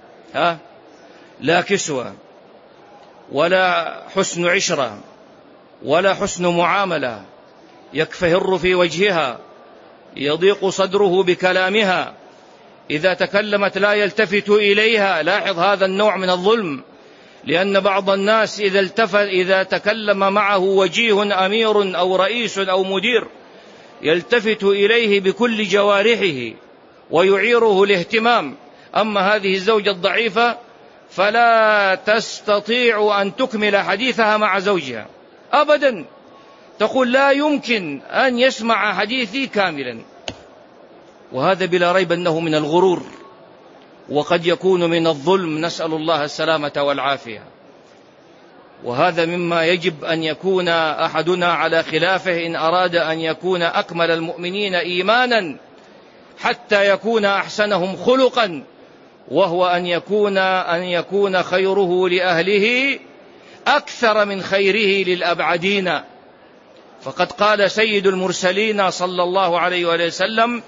لا كسوة ولا حسن عشرة ولا حسن معاملة، يكفهر في وجهها، يضيق صدره بكلامها، إذا تكلمت لا يلتفت إليها. لاحظ هذا النوع من الظلم، لأن بعض الناس إذا تكلم معه وجيه أمير أو رئيس أو مدير يلتفت إليه بكل جوارحه ويعيره الاهتمام. أما هذه الزوجة الضعيفة فلا تستطيع أن تكمل حديثها مع زوجها أبدا، تقول لا يمكن أن يسمع حديثي كاملا. وهذا بلا ريب أنه من الغرور، وقد يكون من الظلم، نسأل الله السلامة والعافية. وهذا مما يجب أن يكون أحدنا على خلافه إن أراد أن يكون أكمل المؤمنين إيمانا، حتى يكون أحسنهم خلقا، وهو أن يكون خيره لأهله أكثر من خيره للأبعدين. فقد قال سيد المرسلين صلى الله عليه وسلم: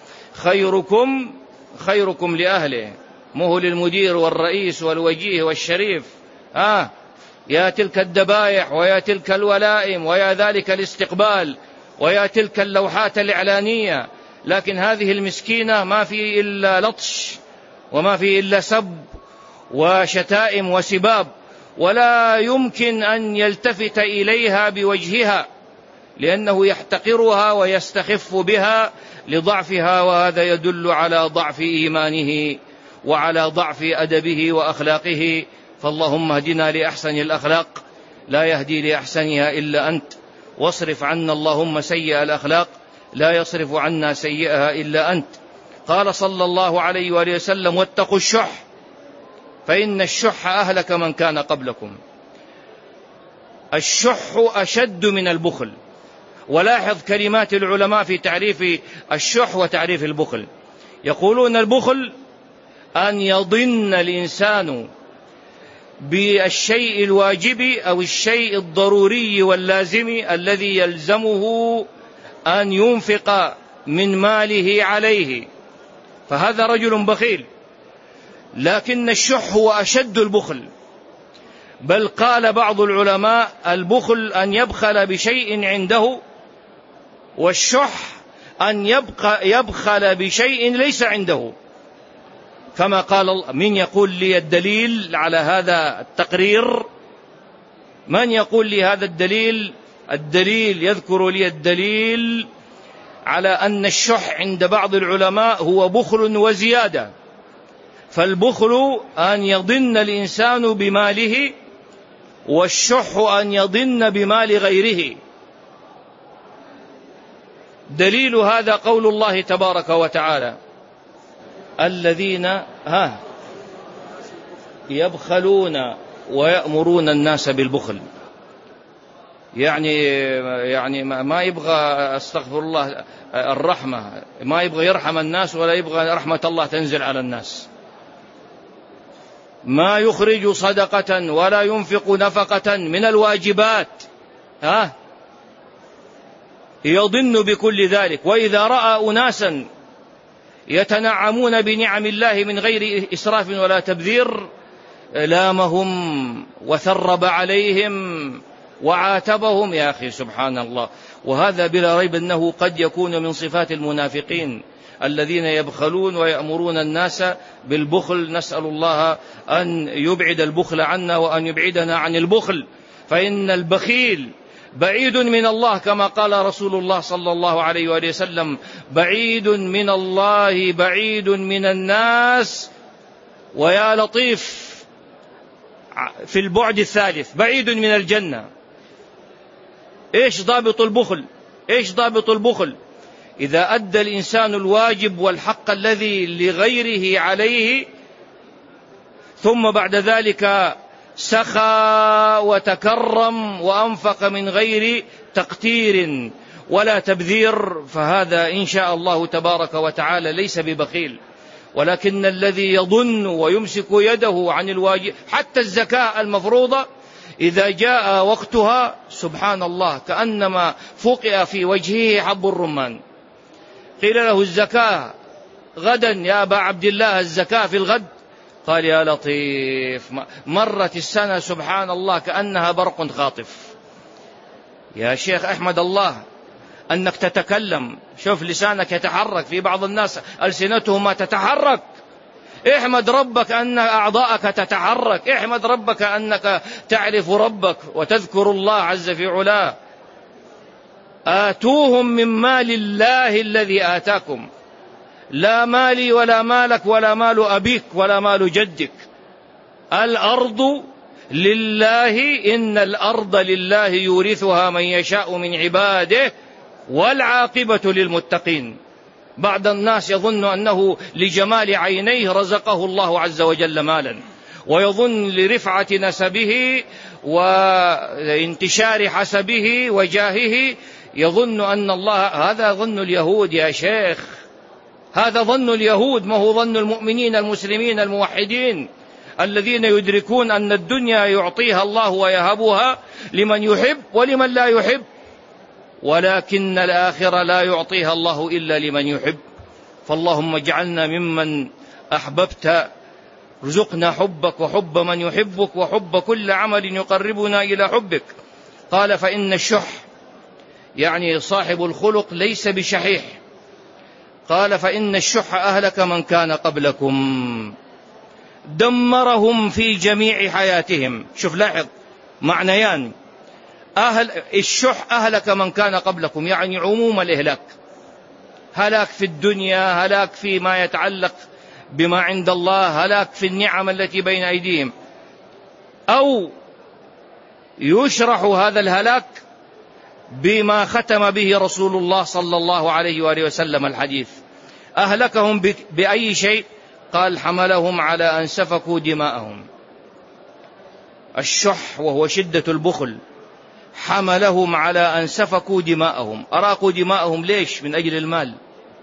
خيركم لأهله، مو للمدير والرئيس والوجيه والشريف. يا تلك الذبائح، ويا تلك الولائم، ويا ذلك الاستقبال، ويا تلك اللوحات الإعلانية، لكن هذه المسكينة ما في إلا لطش، وما في إلا سب وشتائم وسباب، ولا يمكن أن يلتفت إليها بوجهها، لأنه يحتقرها ويستخف بها لضعفها، وهذا يدل على ضعف إيمانه وعلى ضعف أدبه وأخلاقه. فاللهم اهدنا لأحسن الأخلاق، لا يهدي لأحسنها إلا أنت، واصرف عنا اللهم سيئ الأخلاق، لا يصرف عنا سيئها إلا أنت. قال صلى الله عليه وآله وسلم: واتقوا الشح فإن الشح أهلك من كان قبلكم. الشح أشد من البخل. ولاحظ كلمات العلماء في تعريف الشح وتعريف البخل، يقولون: البخل أن يضن الإنسان بالشيء الواجب أو الشيء الضروري واللازم الذي يلزمه أن ينفق من ماله عليه، فهذا رجل بخيل. لكن الشح هو أشد البخل، بل قال بعض العلماء: البخل أن يبخل بشيء عنده، والشح أن يبخل بشيء ليس عنده. كما قال: من يقول لي الدليل على هذا التقرير؟ من يقول لي هذا الدليل؟ يذكر لي الدليل على أن الشح عند بعض العلماء هو بخل وزيادة. فالبخل أن يضن الإنسان بماله، والشح أن يضن بمال غيره. دليل هذا قول الله تبارك وتعالى: الذين يبخلون ويأمرون الناس بالبخل. يعني ما يبغى، استغفر الله، الرحمة، ما يبغى يرحم الناس ولا يبغى رحمة الله تنزل على الناس. ما يخرج صدقة ولا ينفق نفقة من الواجبات، يضن بكل ذلك. وإذا رأى أناسا يتنعمون بنعم الله من غير إسراف ولا تبذير لامهم وثرب عليهم وعاتبهم. يا أخي سبحان الله. وهذا بلا ريب أنه قد يكون من صفات المنافقين الذين يبخلون ويأمرون الناس بالبخل. نسأل الله أن يبعد البخل عنا وأن يبعدنا عن البخل، فإن البخيل بعيد من الله، كما قال رسول الله صلى الله عليه وآله وسلم: بعيد من الله بعيد من الناس. ويا لطيف في البعد الثالث، بعيد من الجنة. إيش ضابط البخل؟ إذا أدى الإنسان الواجب والحق الذي لغيره عليه، ثم بعد ذلك سخى وتكرم وأنفق من غير تقتير ولا تبذير، فهذا إن شاء الله تبارك وتعالى ليس ببخيل. ولكن الذي يظن ويمسك يده عن الواجب، حتى الزكاة المفروضة إذا جاء وقتها سبحان الله كأنما فقئ في وجهه حب الرمان. قيل له الزكاة غدا يا أبا عبد الله، الزكاة في الغد، قال يا لطيف مرت السنة سبحان الله كأنها برق خاطف. يا شيخ أحمد الله أنك تتكلم، شوف لسانك يتحرك، في بعض الناس ألسنتهم ما تتحرك. احمد ربك أن أعضاءك تتحرك، احمد ربك أنك تعرف ربك وتذكر الله عز في علاه. آتوهم من مال الله الذي آتاكم، لا مالي ولا مالك ولا مال أبيك ولا مال جدك. الأرض لله، إن الأرض لله يورثها من يشاء من عباده والعاقبة للمتقين. بعض الناس يظن أنه لجمال عينيه رزقه الله عز وجل مالا، ويظن لرفعة نسبه وانتشار حسبه وجاهه يظن أن الله، هذا ظن اليهود يا شيخ، هذا ظن اليهود، ما هو ظن المؤمنين المسلمين الموحدين الذين يدركون أن الدنيا يعطيها الله ويهبها لمن يحب ولمن لا يحب، ولكن الآخرة لا يعطيها الله إلا لمن يحب. فاللهم اجعلنا ممن أحببت، رزقنا حبك وحب من يحبك وحب كل عمل يقربنا إلى حبك. قال فإن الشح، يعني صاحب الخلق، ليس بشحيح. قال فإن الشح أهلك من كان قبلكم، دمرهم في جميع حياتهم. شوف لاحظ معنيان، الشح أهلك من كان قبلكم، يعني عموم الإهلاك، هلاك في الدنيا، هلاك فيما يتعلق بما عند الله، هلاك في النعم التي بين أيديهم. أو يشرح هذا الهلاك بما ختم به رسول الله صلى الله عليه وآله وسلم الحديث. أهلكهم بأي شيء؟ قال حملهم على أن سفكوا دماءهم. الشح وهو شدة البخل، حملهم على أن سفكوا دماءهم. أراقوا دماءهم ليش؟ من أجل المال.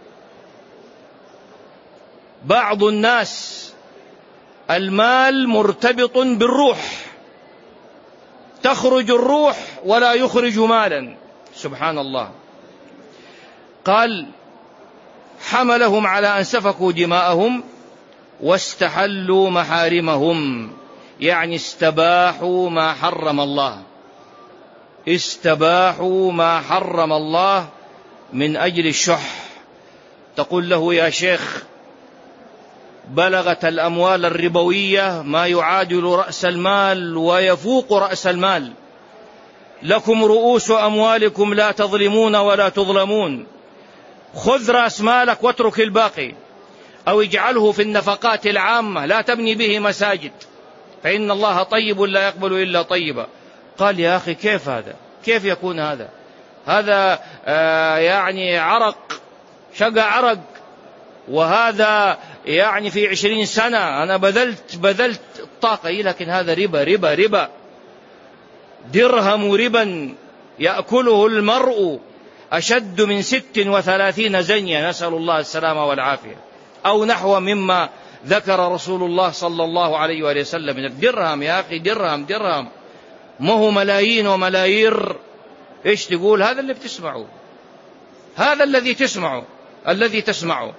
بعض الناس المال مرتبط بالروح، تخرج الروح ولا يخرج مالا، سبحان الله. قال حملهم على أن سفكوا دماءهم واستحلوا محارمهم، يعني استباحوا ما حرم الله، استباحوا ما حرم الله من أجل الشح. تقول له يا شيخ بلغت الأموال الربوية ما يعادل رأس المال ويفوق رأس المال، لكم رؤوس أموالكم لا تظلمون ولا تظلمون، خذ رأس مالك واترك الباقي، أو اجعله في النفقات العامة لا تبني به مساجد، فإن الله طيب لا يقبل إلا طيبا. قال يا أخي كيف هذا؟ كيف يكون هذا؟ هذا يعني عرق، شقى عرق، وهذا يعني في 20 سنة أنا بذلت الطاقة، لكن هذا ربا ربا ربا، درهم ربا يأكله المرء أشد من 36 زنية، نسأل الله السلامة والعافية، أو نحو مما ذكر رسول الله صلى الله عليه وآله وسلم. الدرهم يا أخي درهم درهم، ما هو ملايين وملايير. إيش تقول؟ هذا اللي بتسمعه، هذا الذي تسمعه، الذي تسمعه.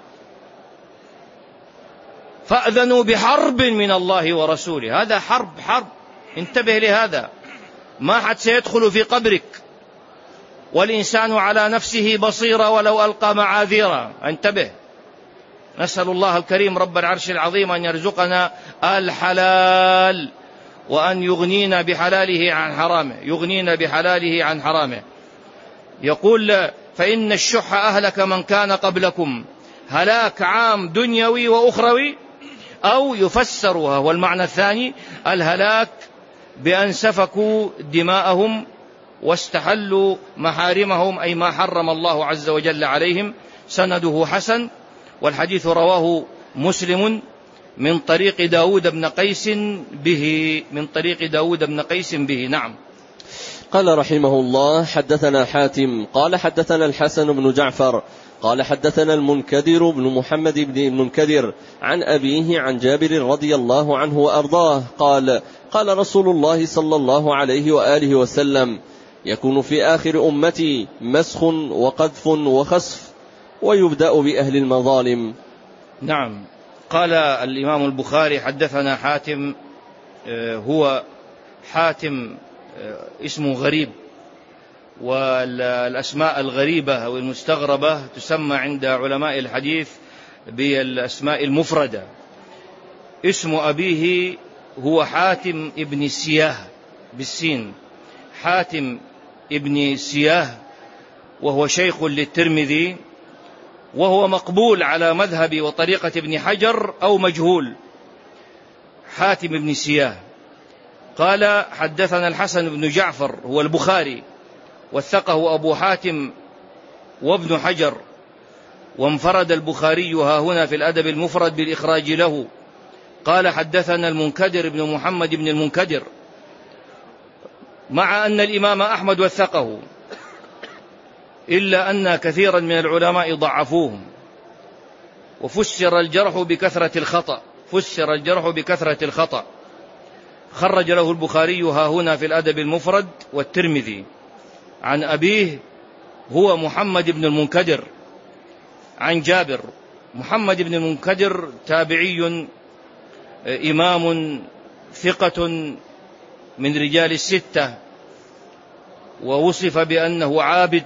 فأذنوا بحرب من الله ورسوله، هذا حرب، حرب، انتبه لهذا. ما حد سيدخل في قبرك، والإنسان على نفسه بصيرة ولو ألقى معاذيرا، انتبه. نسأل الله الكريم رب العرش العظيم أن يرزقنا الحلال، وأن يغنينا بحلاله عن حرامه، يغنينا بحلاله عن حرامه. يقول فإن الشح أهلك من كان قبلكم، هلاك عام دنيوي وأخروي. أو يفسرها والمعنى الثاني الهلاك بأن سفكوا دماءهم واستحلوا محارمهم، أي ما حرم الله عز وجل عليهم. سنده حسن، والحديث رواه مسلم من طريق داود بن قيس به، من طريق داود بن قيس به. نعم. قال رحمه الله: حدثنا حاتم قال حدثنا الحسن بن جعفر قال حدثنا المنكدر بن محمد بن المنكدر عن أبيه عن جابر رضي الله عنه وأرضاه قال: قال رسول الله صلى الله عليه وآله وسلم: يكون في آخر أمتي مسخ وقذف وخسف ويبدأ بأهل المظالم. نعم. قال الإمام البخاري: حدثنا حاتم، هو حاتم اسمه غريب، والأسماء الغريبة أو المستغربة تسمى عند علماء الحديث بالأسماء المفردة. اسم أبيه هو حاتم ابن سياه بالسين، حاتم ابن سياه، وهو شيخ للترمذي، وهو مقبول على مذهب وطريقة ابن حجر أو مجهول. حاتم ابن سياه قال: حدثنا الحسن بن جعفر، هو البخاري، وثقه أبو حاتم وابن حجر، وانفرد البخاري ها هنا في الأدب المفرد بالإخراج له. قال: حدثنا المنكدر بن محمد بن المنكدر، مع أن الإمام أحمد وثقه، إلا أن كثيرا من العلماء ضعفوهم، وفسر الجرح بكثرة الخطأ، فسر الجرح بكثرة الخطأ. خرج له البخاري ها هنا في الأدب المفرد والترمذي عن أبيه هو محمد بن المنكدر عن جابر. محمد بن المنكدر تابعي إمام ثقة من رجال الستة، ووصف بأنه عابد،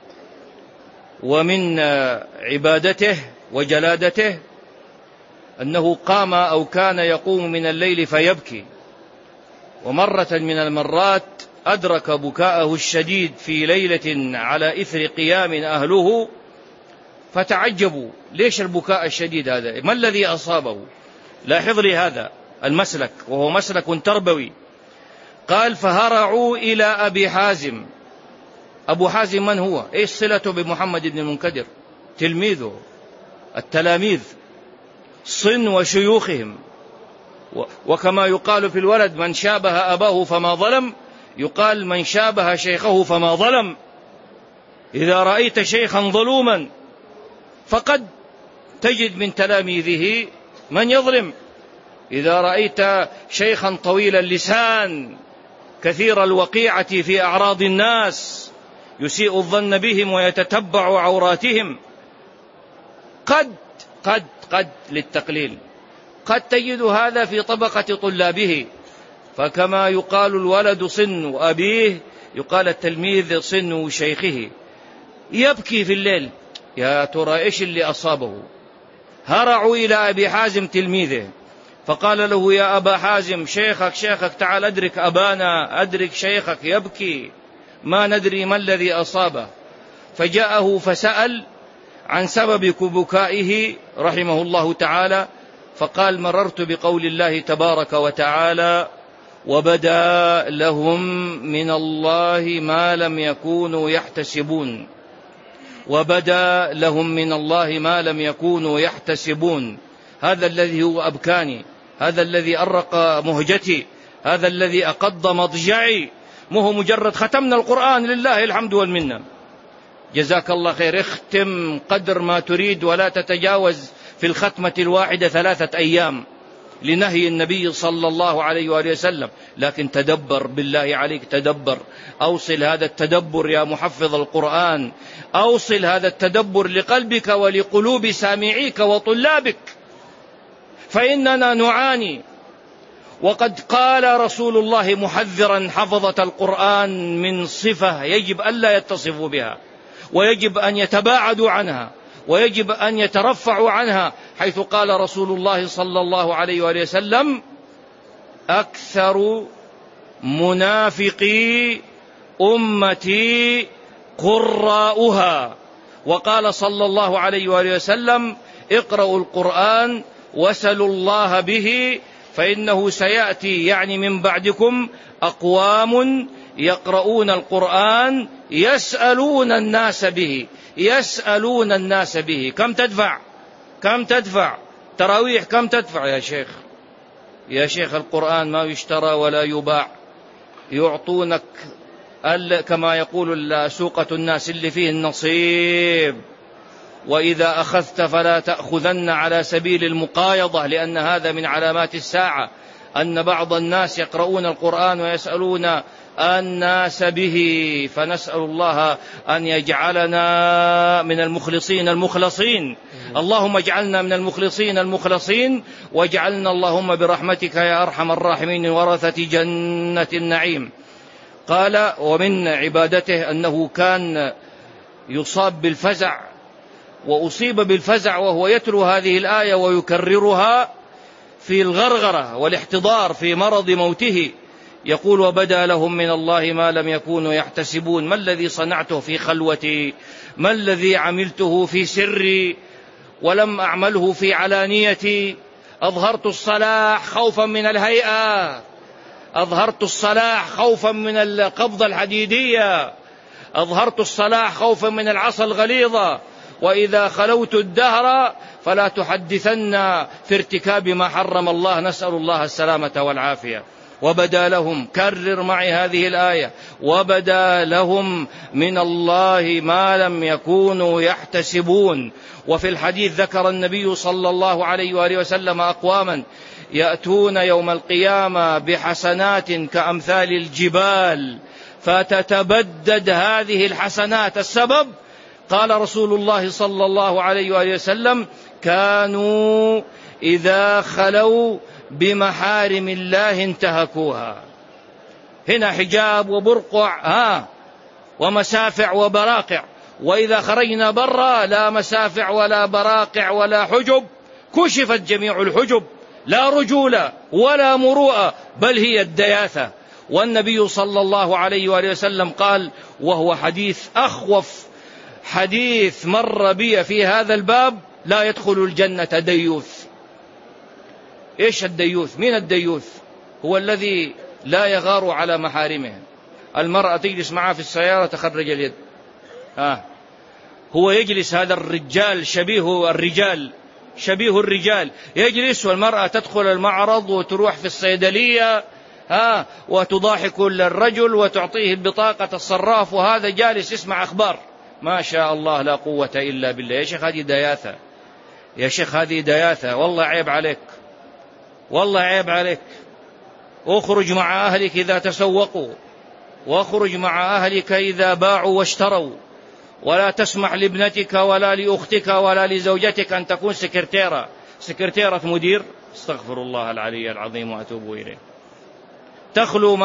ومن عبادته وجلادته أنه قام أو كان يقوم من الليل فيبكي، ومرة من المرات أدرك بكاءه الشديد في ليلة على إثر قيام أهله، فتعجبوا: ليش البكاء الشديد هذا؟ ما الذي أصابه؟ لاحظ لي هذا المسلك، وهو مسلك تربوي. قال: فهرعوا إلى أبي حازم. أبو حازم من هو؟ إيش صلته بمحمد بن المنكدر؟ تلميذه، التلاميذ صن وشيوخهم، وكما يقال في الولد: من شابه أباه فما ظلم، يقال: من شابه شيخه فما ظلم. إذا رأيت شيخا ظلوما فقد تجد من تلاميذه من يظلم. إذا رأيت شيخا طويل اللسان كثير الوقيعة في أعراض الناس يسيء الظن بهم ويتتبع عوراتهم، قد للتقليل، قد تجد هذا في طبقة طلابه. فكما يقال الولد صن أبيه، يقال التلميذ صن شيخه. يبكي في الليل، يا ترى إيش اللي أصابه؟ هرعوا إلى أبي حازم تلميذه، فقال له: يا أبا حازم، شيخك تعال أدرك أبانا، أدرك شيخك يبكي، ما ندري ما الذي أصابه. فجاءه فسأل عن سبب بكائه رحمه الله تعالى، فقال: مررت بقول الله تبارك وتعالى: وبدا لهم من الله ما لم يكونوا يحتسبون. وبدا لهم من الله ما لم يكونوا يحتسبون. هذا الذي هو أبكاني، هذا الذي أرق مهجتي، هذا الذي أقض مضجعي، مو مجرد ختمنا القرآن لله الحمد والمنة. جزاك الله خير، اختم قدر ما تريد ولا تتجاوز في الختمة الواحدة 3 أيام لنهي النبي صلى الله عليه وآله وسلم. لكن تدبر بالله عليك، تدبر، أوصل هذا التدبر يا محفظ القرآن، أوصل هذا التدبر لقلبك ولقلوب سامعيك وطلابك، فإننا نعاني. وقد قال رسول الله محذرا حفظة القرآن من صفة يجب ألا يتصفوا بها، ويجب أن يتباعدوا عنها، ويجب أن يترفعوا عنها، حيث قال رسول الله صلى الله عليه وآله وسلم: أكثر منافقي أمتي قراؤها. وقال صلى الله عليه وآله وسلم: اقرأوا القرآن وسلوا الله به، فإنه سيأتي يعني من بعدكم أقوام يقرؤون القرآن يسألون الناس به، يسألون الناس به. كم تدفع تراويح؟ كم تدفع يا شيخ؟ القرآن ما يشترى ولا يباع، يعطونك كما يقول سوقة الناس اللي فيه النصيب. وإذا أخذت فلا تأخذن على سبيل المقايضة، لأن هذا من علامات الساعة، أن بعض الناس يقرؤون القرآن ويسألون الناس به، فنسأل الله أن يجعلنا من المخلصين المخلصين. اللهم اجعلنا من المخلصين المخلصين، واجعلنا اللهم برحمتك يا أرحم الراحمين ورثة جنة النعيم. قال ومن عبادته أنه كان يصاب بالفزع، وأصيب بالفزع وهو يتلو هذه الآية ويكررها في الغرغرة والاحتضار في مرض موته. يقول وبدا لهم من الله ما لم يكونوا يحتسبون. ما الذي صنعته في خلوتي؟ ما الذي عملته في سري ولم أعمله في علانيتي؟ أظهرت الصلاح خوفا من الهيئة، أظهرت الصلاح خوفا من القبضة الحديدية، أظهرت الصلاح خوفا من العصا الغليظة. وإذا خلوت الدهر فلا تحدثن في ارتكاب ما حرم الله، نسأل الله السلامة والعافية. وبدا لهم، كرر معي هذه الآية، وبدا لهم من الله ما لم يكونوا يحتسبون. وفي الحديث ذكر النبي صلى الله عليه وآله وسلم أقواما يأتون يوم القيامة بحسنات كأمثال الجبال فتتبدد هذه الحسنات. السبب؟ قال رسول الله صلى الله عليه وآله وسلم كانوا إذا خلوا بمحارم الله انتهكوها. هنا حجاب وبرقع ومسافع وبراقع، وإذا خرجنا برا لا مسافع ولا براقع ولا حجب، كشفت جميع الحجب، لا رجولة ولا مروءة، بل هي الدياثة. والنبي صلى الله عليه وآله وسلم قال، وهو حديث أخوف حديث مر بي في هذا الباب: لا يدخل الجنة ديوث. إيش الديوث؟ مين الديوث؟ هو الذي لا يغار على محارمه. المرأة تجلس معه في السيارة تخرج اليد، هو يجلس، هذا الرجال شبيه الرجال يجلس، والمرأة تدخل المعرض وتروح في الصيدلية وتضاحك الرجل وتعطيه بطاقة الصراف، وهذا جالس يسمع أخبار. ما شاء الله لا قوة إلا بالله. يا شيخ هذه دياثة، يا شيخ هذه دياثة، والله عيب عليك، والله عيب عليك. اخرج مع أهلك إذا تسوقوا، واخرج مع أهلك إذا باعوا واشتروا، ولا تسمح لابنتك ولا لأختك ولا لزوجتك أن تكون سكرتيرة مدير. استغفر الله العلي العظيم وأتوب إليه. تخلو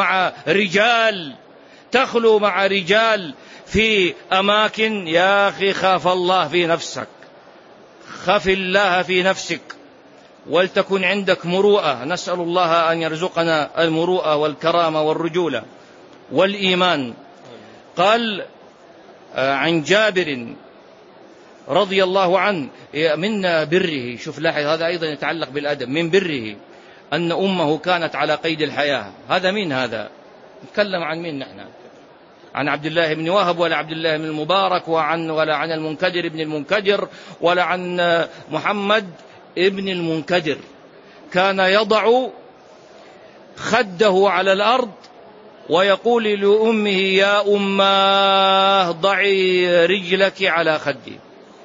مع رجال في أماكن. يا أخي خاف الله في نفسك، خف الله في نفسك، ولتكن عندك مروءة. نسأل الله أن يرزقنا المروءة والكرامة والرجولة والإيمان. قال عن جابر رضي الله عنه من بره، شوف لاحظ هذا أيضا يتعلق بالأدب، من بره أن أمه كانت على قيد الحياة. هذا مين؟ هذا نتكلم عن مين نحن؟ عن عبد الله بن وهب ولا عبد الله بن المبارك ولا عن المنكدر بن المنكدر ولا عن محمد ابن المنكدر. كان يضع خده على الأرض ويقول لأمه: يا أماه ضعي رجلك على خدي،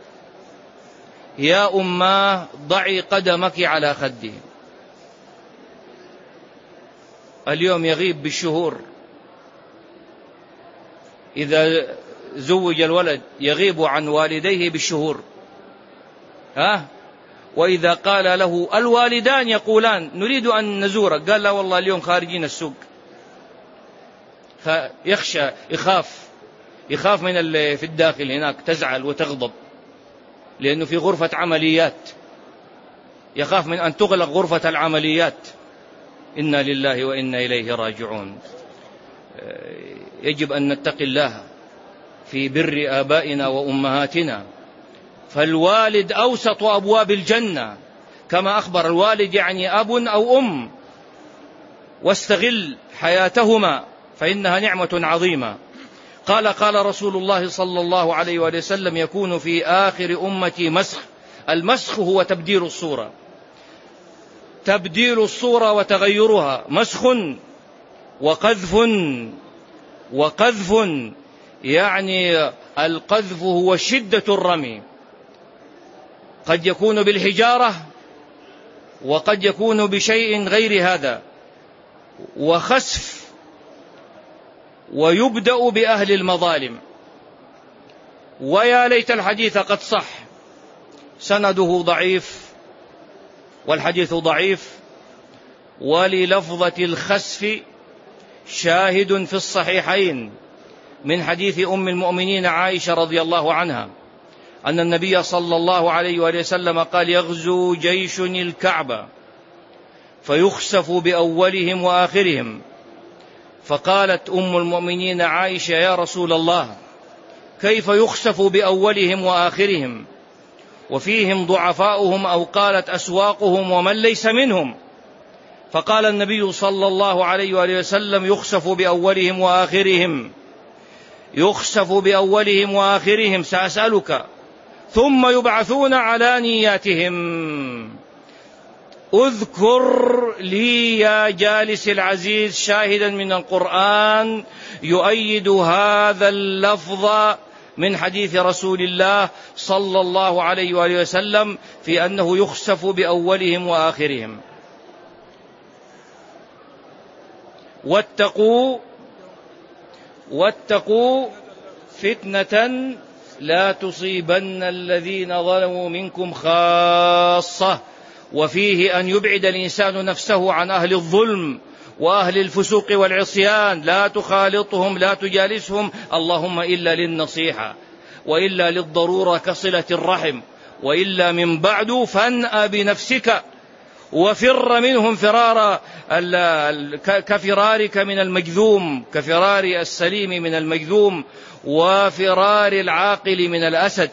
يا أماه ضعي قدمك على خدي. اليوم يغيب بالشهور، إذا زوج الولد يغيب عن والديه بالشهور، وإذا قال له الوالدان يقولان نريد أن نزورك، قال لا والله اليوم خارجين السوق. فيخشى، يخاف من اللي في الداخل هناك، تزعل وتغضب لأنه في غرفة عمليات، يخاف من أن تغلق غرفة العمليات. إنا لله وإنا إليه راجعون. يجب أن نتقي الله في بر آبائنا وأمهاتنا، فالوالد أوسط أبواب الجنة كما أخبر. الوالد يعني أب أو أم، واستغل حياتهما فإنها نعمة عظيمة. قال رسول الله صلى الله عليه وسلم: يكون في آخر أمتي مسخ. المسخ هو تبديل الصورة وتغيرها، مسخ وقذف وقذف يعني القذف هو شدة الرمي، قد يكون بالحجارة وقد يكون بشيء غير هذا، وخسف، ويبدأ بأهل المظالم. ويا ليت الحديث قد صح، سنده ضعيف والحديث ضعيف. وللفظة الخسف شاهد في الصحيحين من حديث أم المؤمنين عائشة رضي الله عنها أن النبي صلى الله عليه وسلم قال: يغزو جيش الكعبة فيخسف بأولهم وآخرهم. فقالت أم المؤمنين عائشة: يا رسول الله، كيف يخسف بأولهم وآخرهم وفيهم ضعفاؤهم، أو قالت أسواقهم ومن ليس منهم؟ فقال النبي صلى الله عليه وسلم: يخسف بأولهم وآخرهم، يخسف بأولهم وآخرهم، سأسألك، ثم يبعثون على نياتهم. اذكر لي يا جالس العزيز شاهدا من القرآن يؤيد هذا اللفظ من حديث رسول الله صلى الله عليه وآله وسلم في أنه يخسف بأولهم وآخرهم. واتقوا فتنة لا تصيبن الذين ظلموا منكم خاصة. وفيه أن يبعد الإنسان نفسه عن أهل الظلم وأهل الفسوق والعصيان، لا تخالطهم، لا تجالسهم، اللهم إلا للنصيحة، وإلا للضرورة كصلة الرحم، وإلا من بعد فانأ بنفسك وفر منهم فرارا كفرارك من المجذوم، كفرار السليم من المجذوم، وفرار العاقل من الأسد،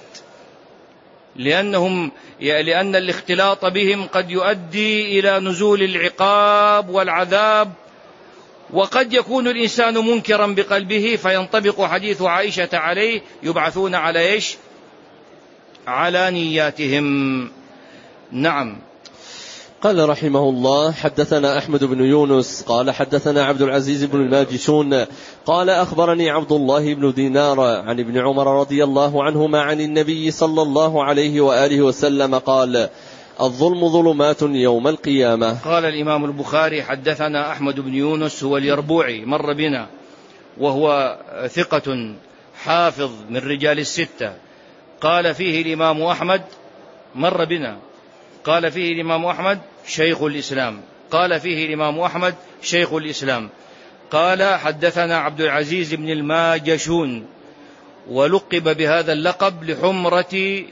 لأن الاختلاط بهم قد يؤدي إلى نزول العقاب والعذاب. وقد يكون الإنسان منكرا بقلبه فينطبق حديث عائشة عليه: يبعثون على إيش؟ على نياتهم. نعم. قال رحمه الله: حدثنا أحمد بن يونس قال حدثنا عبد العزيز بن الماجشون قال أخبرني عبد الله بن دينار عن ابن عمر رضي الله عنهما عن النبي صلى الله عليه وآله وسلم قال: الظلم ظلمات يوم القيامة. قال الإمام البخاري: حدثنا أحمد بن يونس هو اليربوعي، مر بنا، وهو ثقة حافظ من رجال الستة. قال فيه الإمام أحمد، مر بنا، قال فيه الإمام أحمد شيخ الإسلام، قال فيه الإمام أحمد شيخ الإسلام. قال حدثنا عبد العزيز بن الماجشون، ولقب بهذا اللقب لحمرة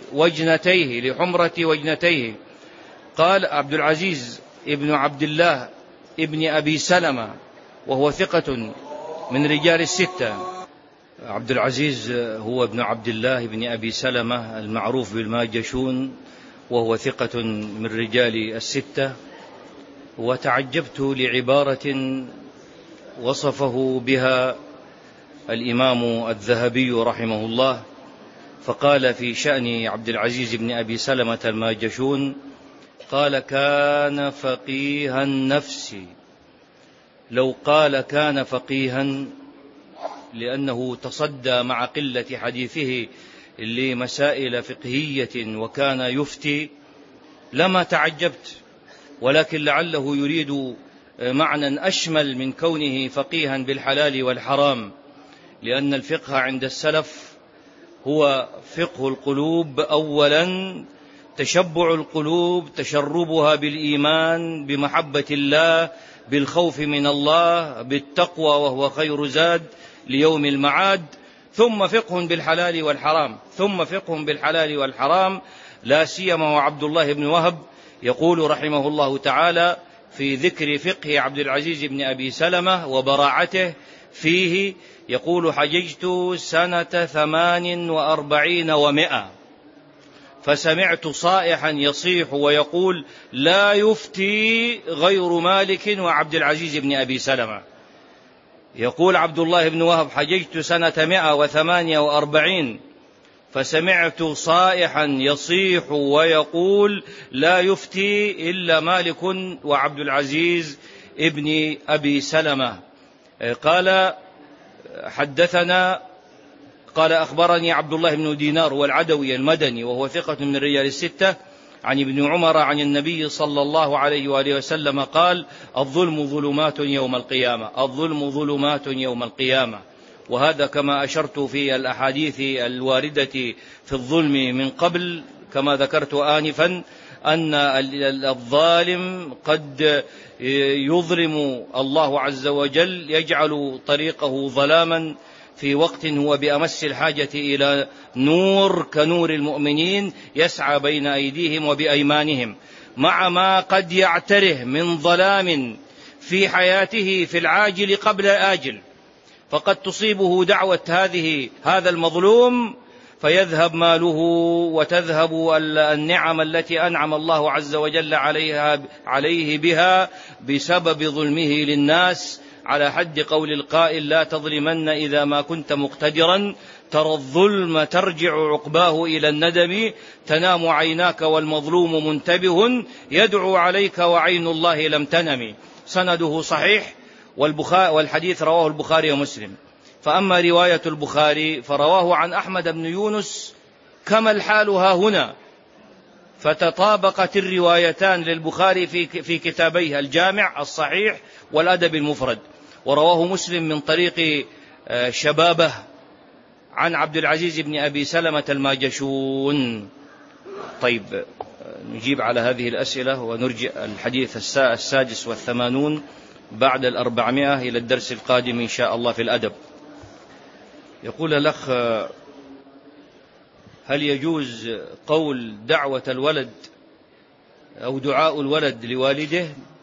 وجنتيه. قال عبد العزيز ابن عبد الله ابن أبي سلمة، وهو ثقة من رجال الستة. عبد العزيز هو ابن عبد الله ابن أبي سلمة المعروف بالماجشون، وهو ثقة من رجال الستة. وتعجبت لعبارة وصفه بها الإمام الذهبي رحمه الله، فقال في شأن عبد العزيز بن أبي سلمة الماجشون: قال: كان فقيها النفس. لو قال كان فقيها لأنه تصدى مع قلة حديثه لمسائل فقهية وكان يفتي لما تعجبت، ولكن لعله يريد معنى أشمل من كونه فقيها بالحلال والحرام، لأن الفقه عند السلف هو فقه القلوب أولا، تشبع القلوب، تشربها بالإيمان، بمحبة الله، بالخوف من الله، بالتقوى وهو خير زاد ليوم المعاد، ثم فقه بالحلال والحرام، لا سيما وعبد الله بن وهب يقول رحمه الله تعالى في ذكر فقه عبد العزيز بن أبي سلمة وبراعته فيه، يقول: حججت سنة 48 و100 فسمعت صائحا يصيح ويقول: لا يفتي غير مالك وعبد العزيز بن أبي سلمة. يقول عبد الله بن وهب: حججت سنة 148 فسمعت صائحا يصيح ويقول: لا يفتي إلا مالك وعبد العزيز ابن أبي سلمة. قال حدثنا قال أخبرني عبد الله بن دينار والعدوي المدني وهو ثقة من الرجال الستة عن ابن عمر عن النبي صلى الله عليه وآله وسلم قال: الظلم ظلمات يوم القيامة، الظلم ظلمات يوم القيامة. وهذا كما أشرت في الأحاديث الواردة في الظلم من قبل كما ذكرت آنفا أن الظالم قد يظلم الله عز وجل، يجعل طريقه ظلاما في وقت هو بأمس الحاجة إلى نور كنور المؤمنين يسعى بين أيديهم وبأيمانهم، مع ما قد يعتره من ظلام في حياته في العاجل قبل الآجل، فقد تصيبه دعوة هذا المظلوم فيذهب ماله وتذهب النعم التي أنعم الله عز وجل عليه بها بسبب ظلمه للناس، على حد قول القائل: لا تظلمن إذا ما كنت مقتدرا، ترى الظلم ترجع عقباه إلى الندم، تنام عيناك والمظلوم منتبه، يدعو عليك وعين الله لم تنم. سنده صحيح، والحديث رواه البخاري ومسلم. فأما رواية البخاري فرواه عن أحمد بن يونس كما الحال ها هنا، فتطابقت الروايتان للبخاري في كتابيه الجامع الصحيح والأدب المفرد. ورواه مسلم من طريق شبابه عن عبد العزيز بن أبي سلمة الماجشون. طيب، نجيب على هذه الأسئلة ونرجع الحديث 86 بعد 400 إلى الدرس القادم إن شاء الله في الأدب. يقول الأخ: هل يجوز قول دعوة الولد أو دعاء الولد لوالده؟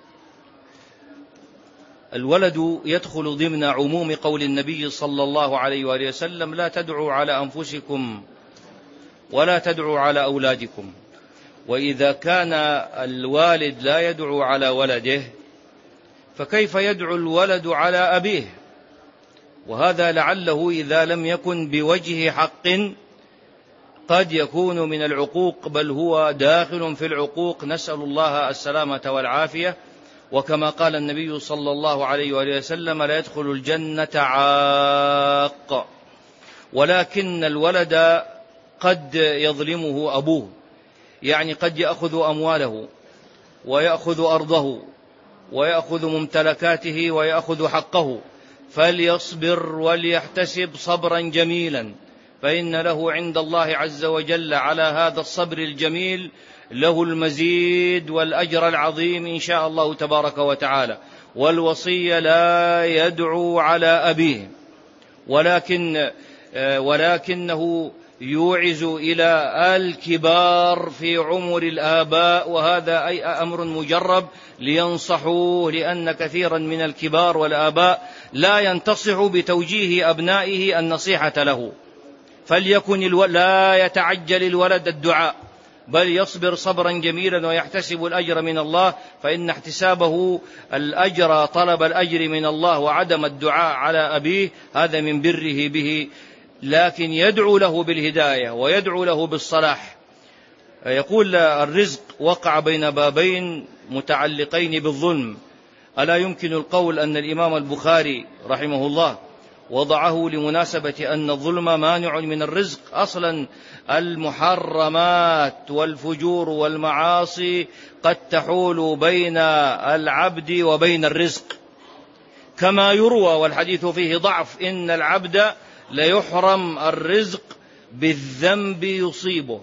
الولد يدخل ضمن عموم قول النبي صلى الله عليه وآله وسلم: لا تدعوا على أنفسكم ولا تدعوا على أولادكم. وإذا كان الوالد لا يدعو على ولده فكيف يدعو الولد على أبيه؟ وهذا لعله إذا لم يكن بوجه حق قد يكون من العقوق، بل هو داخل في العقوق، نسأل الله السلامة والعافية. وكما قال النبي صلى الله عليه وآله وسلم: لا يدخل الجنة عاق. ولكن الولد قد يظلمه أبوه، يعني قد يأخذ أمواله ويأخذ أرضه ويأخذ ممتلكاته ويأخذ حقه، فليصبر وليحتسب صبرا جميلا، فإن له عند الله عز وجل على هذا الصبر الجميل له المزيد والأجر العظيم إن شاء الله تبارك وتعالى. والوصي لا يدعو على أبيه، ولكنه يوعز إلى الكبار في عمر الآباء، وهذا أي أمر مجرب لينصحوه، لأن كثيرا من الكبار والآباء لا ينتصح بتوجيه أبنائه النصيحة له. فليكن لا يتعجل الولد الدعاء، بل يصبر صبرا جميلا ويحتسب الأجر من الله، فإن احتسابه الأجر طلب الأجر من الله، وعدم الدعاء على أبيه هذا من بره به، لكن يدعو له بالهداية ويدعو له بالصلاح. يقول: الرزق وقع بين بابين متعلقين بالظلم، ألا يمكن القول أن الإمام البخاري رحمه الله وضعه لمناسبة أن الظلم مانع من الرزق؟ أصلا المحرمات والفجور والمعاصي قد تحول بين العبد وبين الرزق، كما يروى والحديث فيه ضعف: إن العبد ليحرم الرزق بالذنب يصيبه.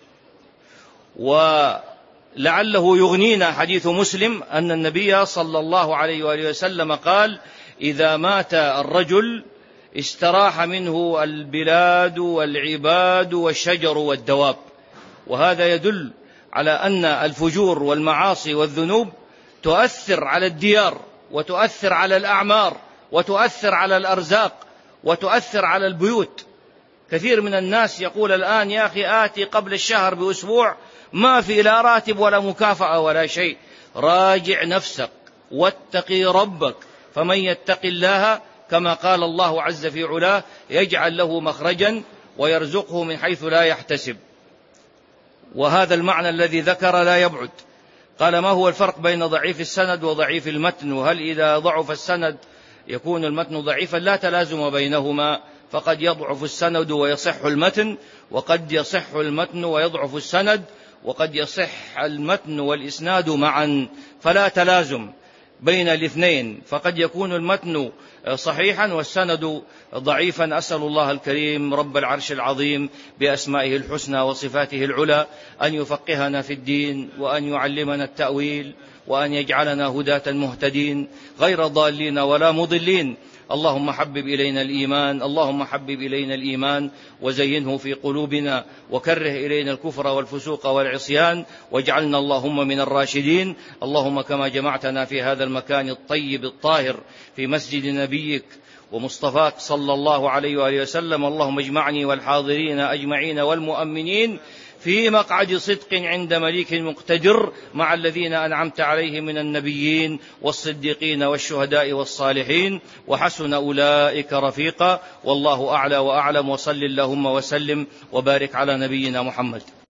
ولعله يغنينا حديث مسلم أن النبي صلى الله عليه وآله وسلم قال: إذا مات الرجل استراح منه البلاد والعباد والشجر والدواب. وهذا يدل على أن الفجور والمعاصي والذنوب تؤثر على الديار، وتؤثر على الأعمار، وتؤثر على الأرزاق، وتؤثر على البيوت. كثير من الناس يقول الآن: يا أخي آتي قبل الشهر بأسبوع ما في لا راتب ولا مكافأة ولا شيء. راجع نفسك واتقي ربك، فمن يتق الله كما قال الله عز في علاه يجعل له مخرجا ويرزقه من حيث لا يحتسب. وهذا المعنى الذي ذكر لا يبعد. قال: ما هو الفرق بين ضعيف السند وضعيف المتن؟ وهل إذا ضعف السند يكون المتن ضعيفا لا تلازم بينهما، فقد يضعف السند ويصح المتن، وقد يصح المتن ويضعف السند، وقد يصح المتن والإسناد معا، فلا تلازم بين الاثنين، فقد يكون المتن صحيحا والسند ضعيفا. أسأل الله الكريم رب العرش العظيم بأسمائه الحسنى وصفاته العلى أن يفقهنا في الدين، وأن يعلمنا التأويل، وأن يجعلنا هداة مهتدين غير ضالين ولا مضلين. اللهم حبب إلينا الإيمان، اللهم حبب إلينا الإيمان وزينه في قلوبنا، وكره إلينا الكفر والفسوق والعصيان، واجعلنا اللهم من الراشدين. اللهم كما جمعتنا في هذا المكان الطيب الطاهر في مسجد نبيك ومصطفاك صلى الله عليه وآله وسلم، اللهم اجمعني والحاضرين أجمعين والمؤمنين في مقعد صدق عند مليك مقتدر مع الذين أنعمت عليهم من النبيين والصديقين والشهداء والصالحين، وحسن أولئك رفيقا. والله أعلى وأعلم، وصل اللهم وسلم وبارك على نبينا محمد.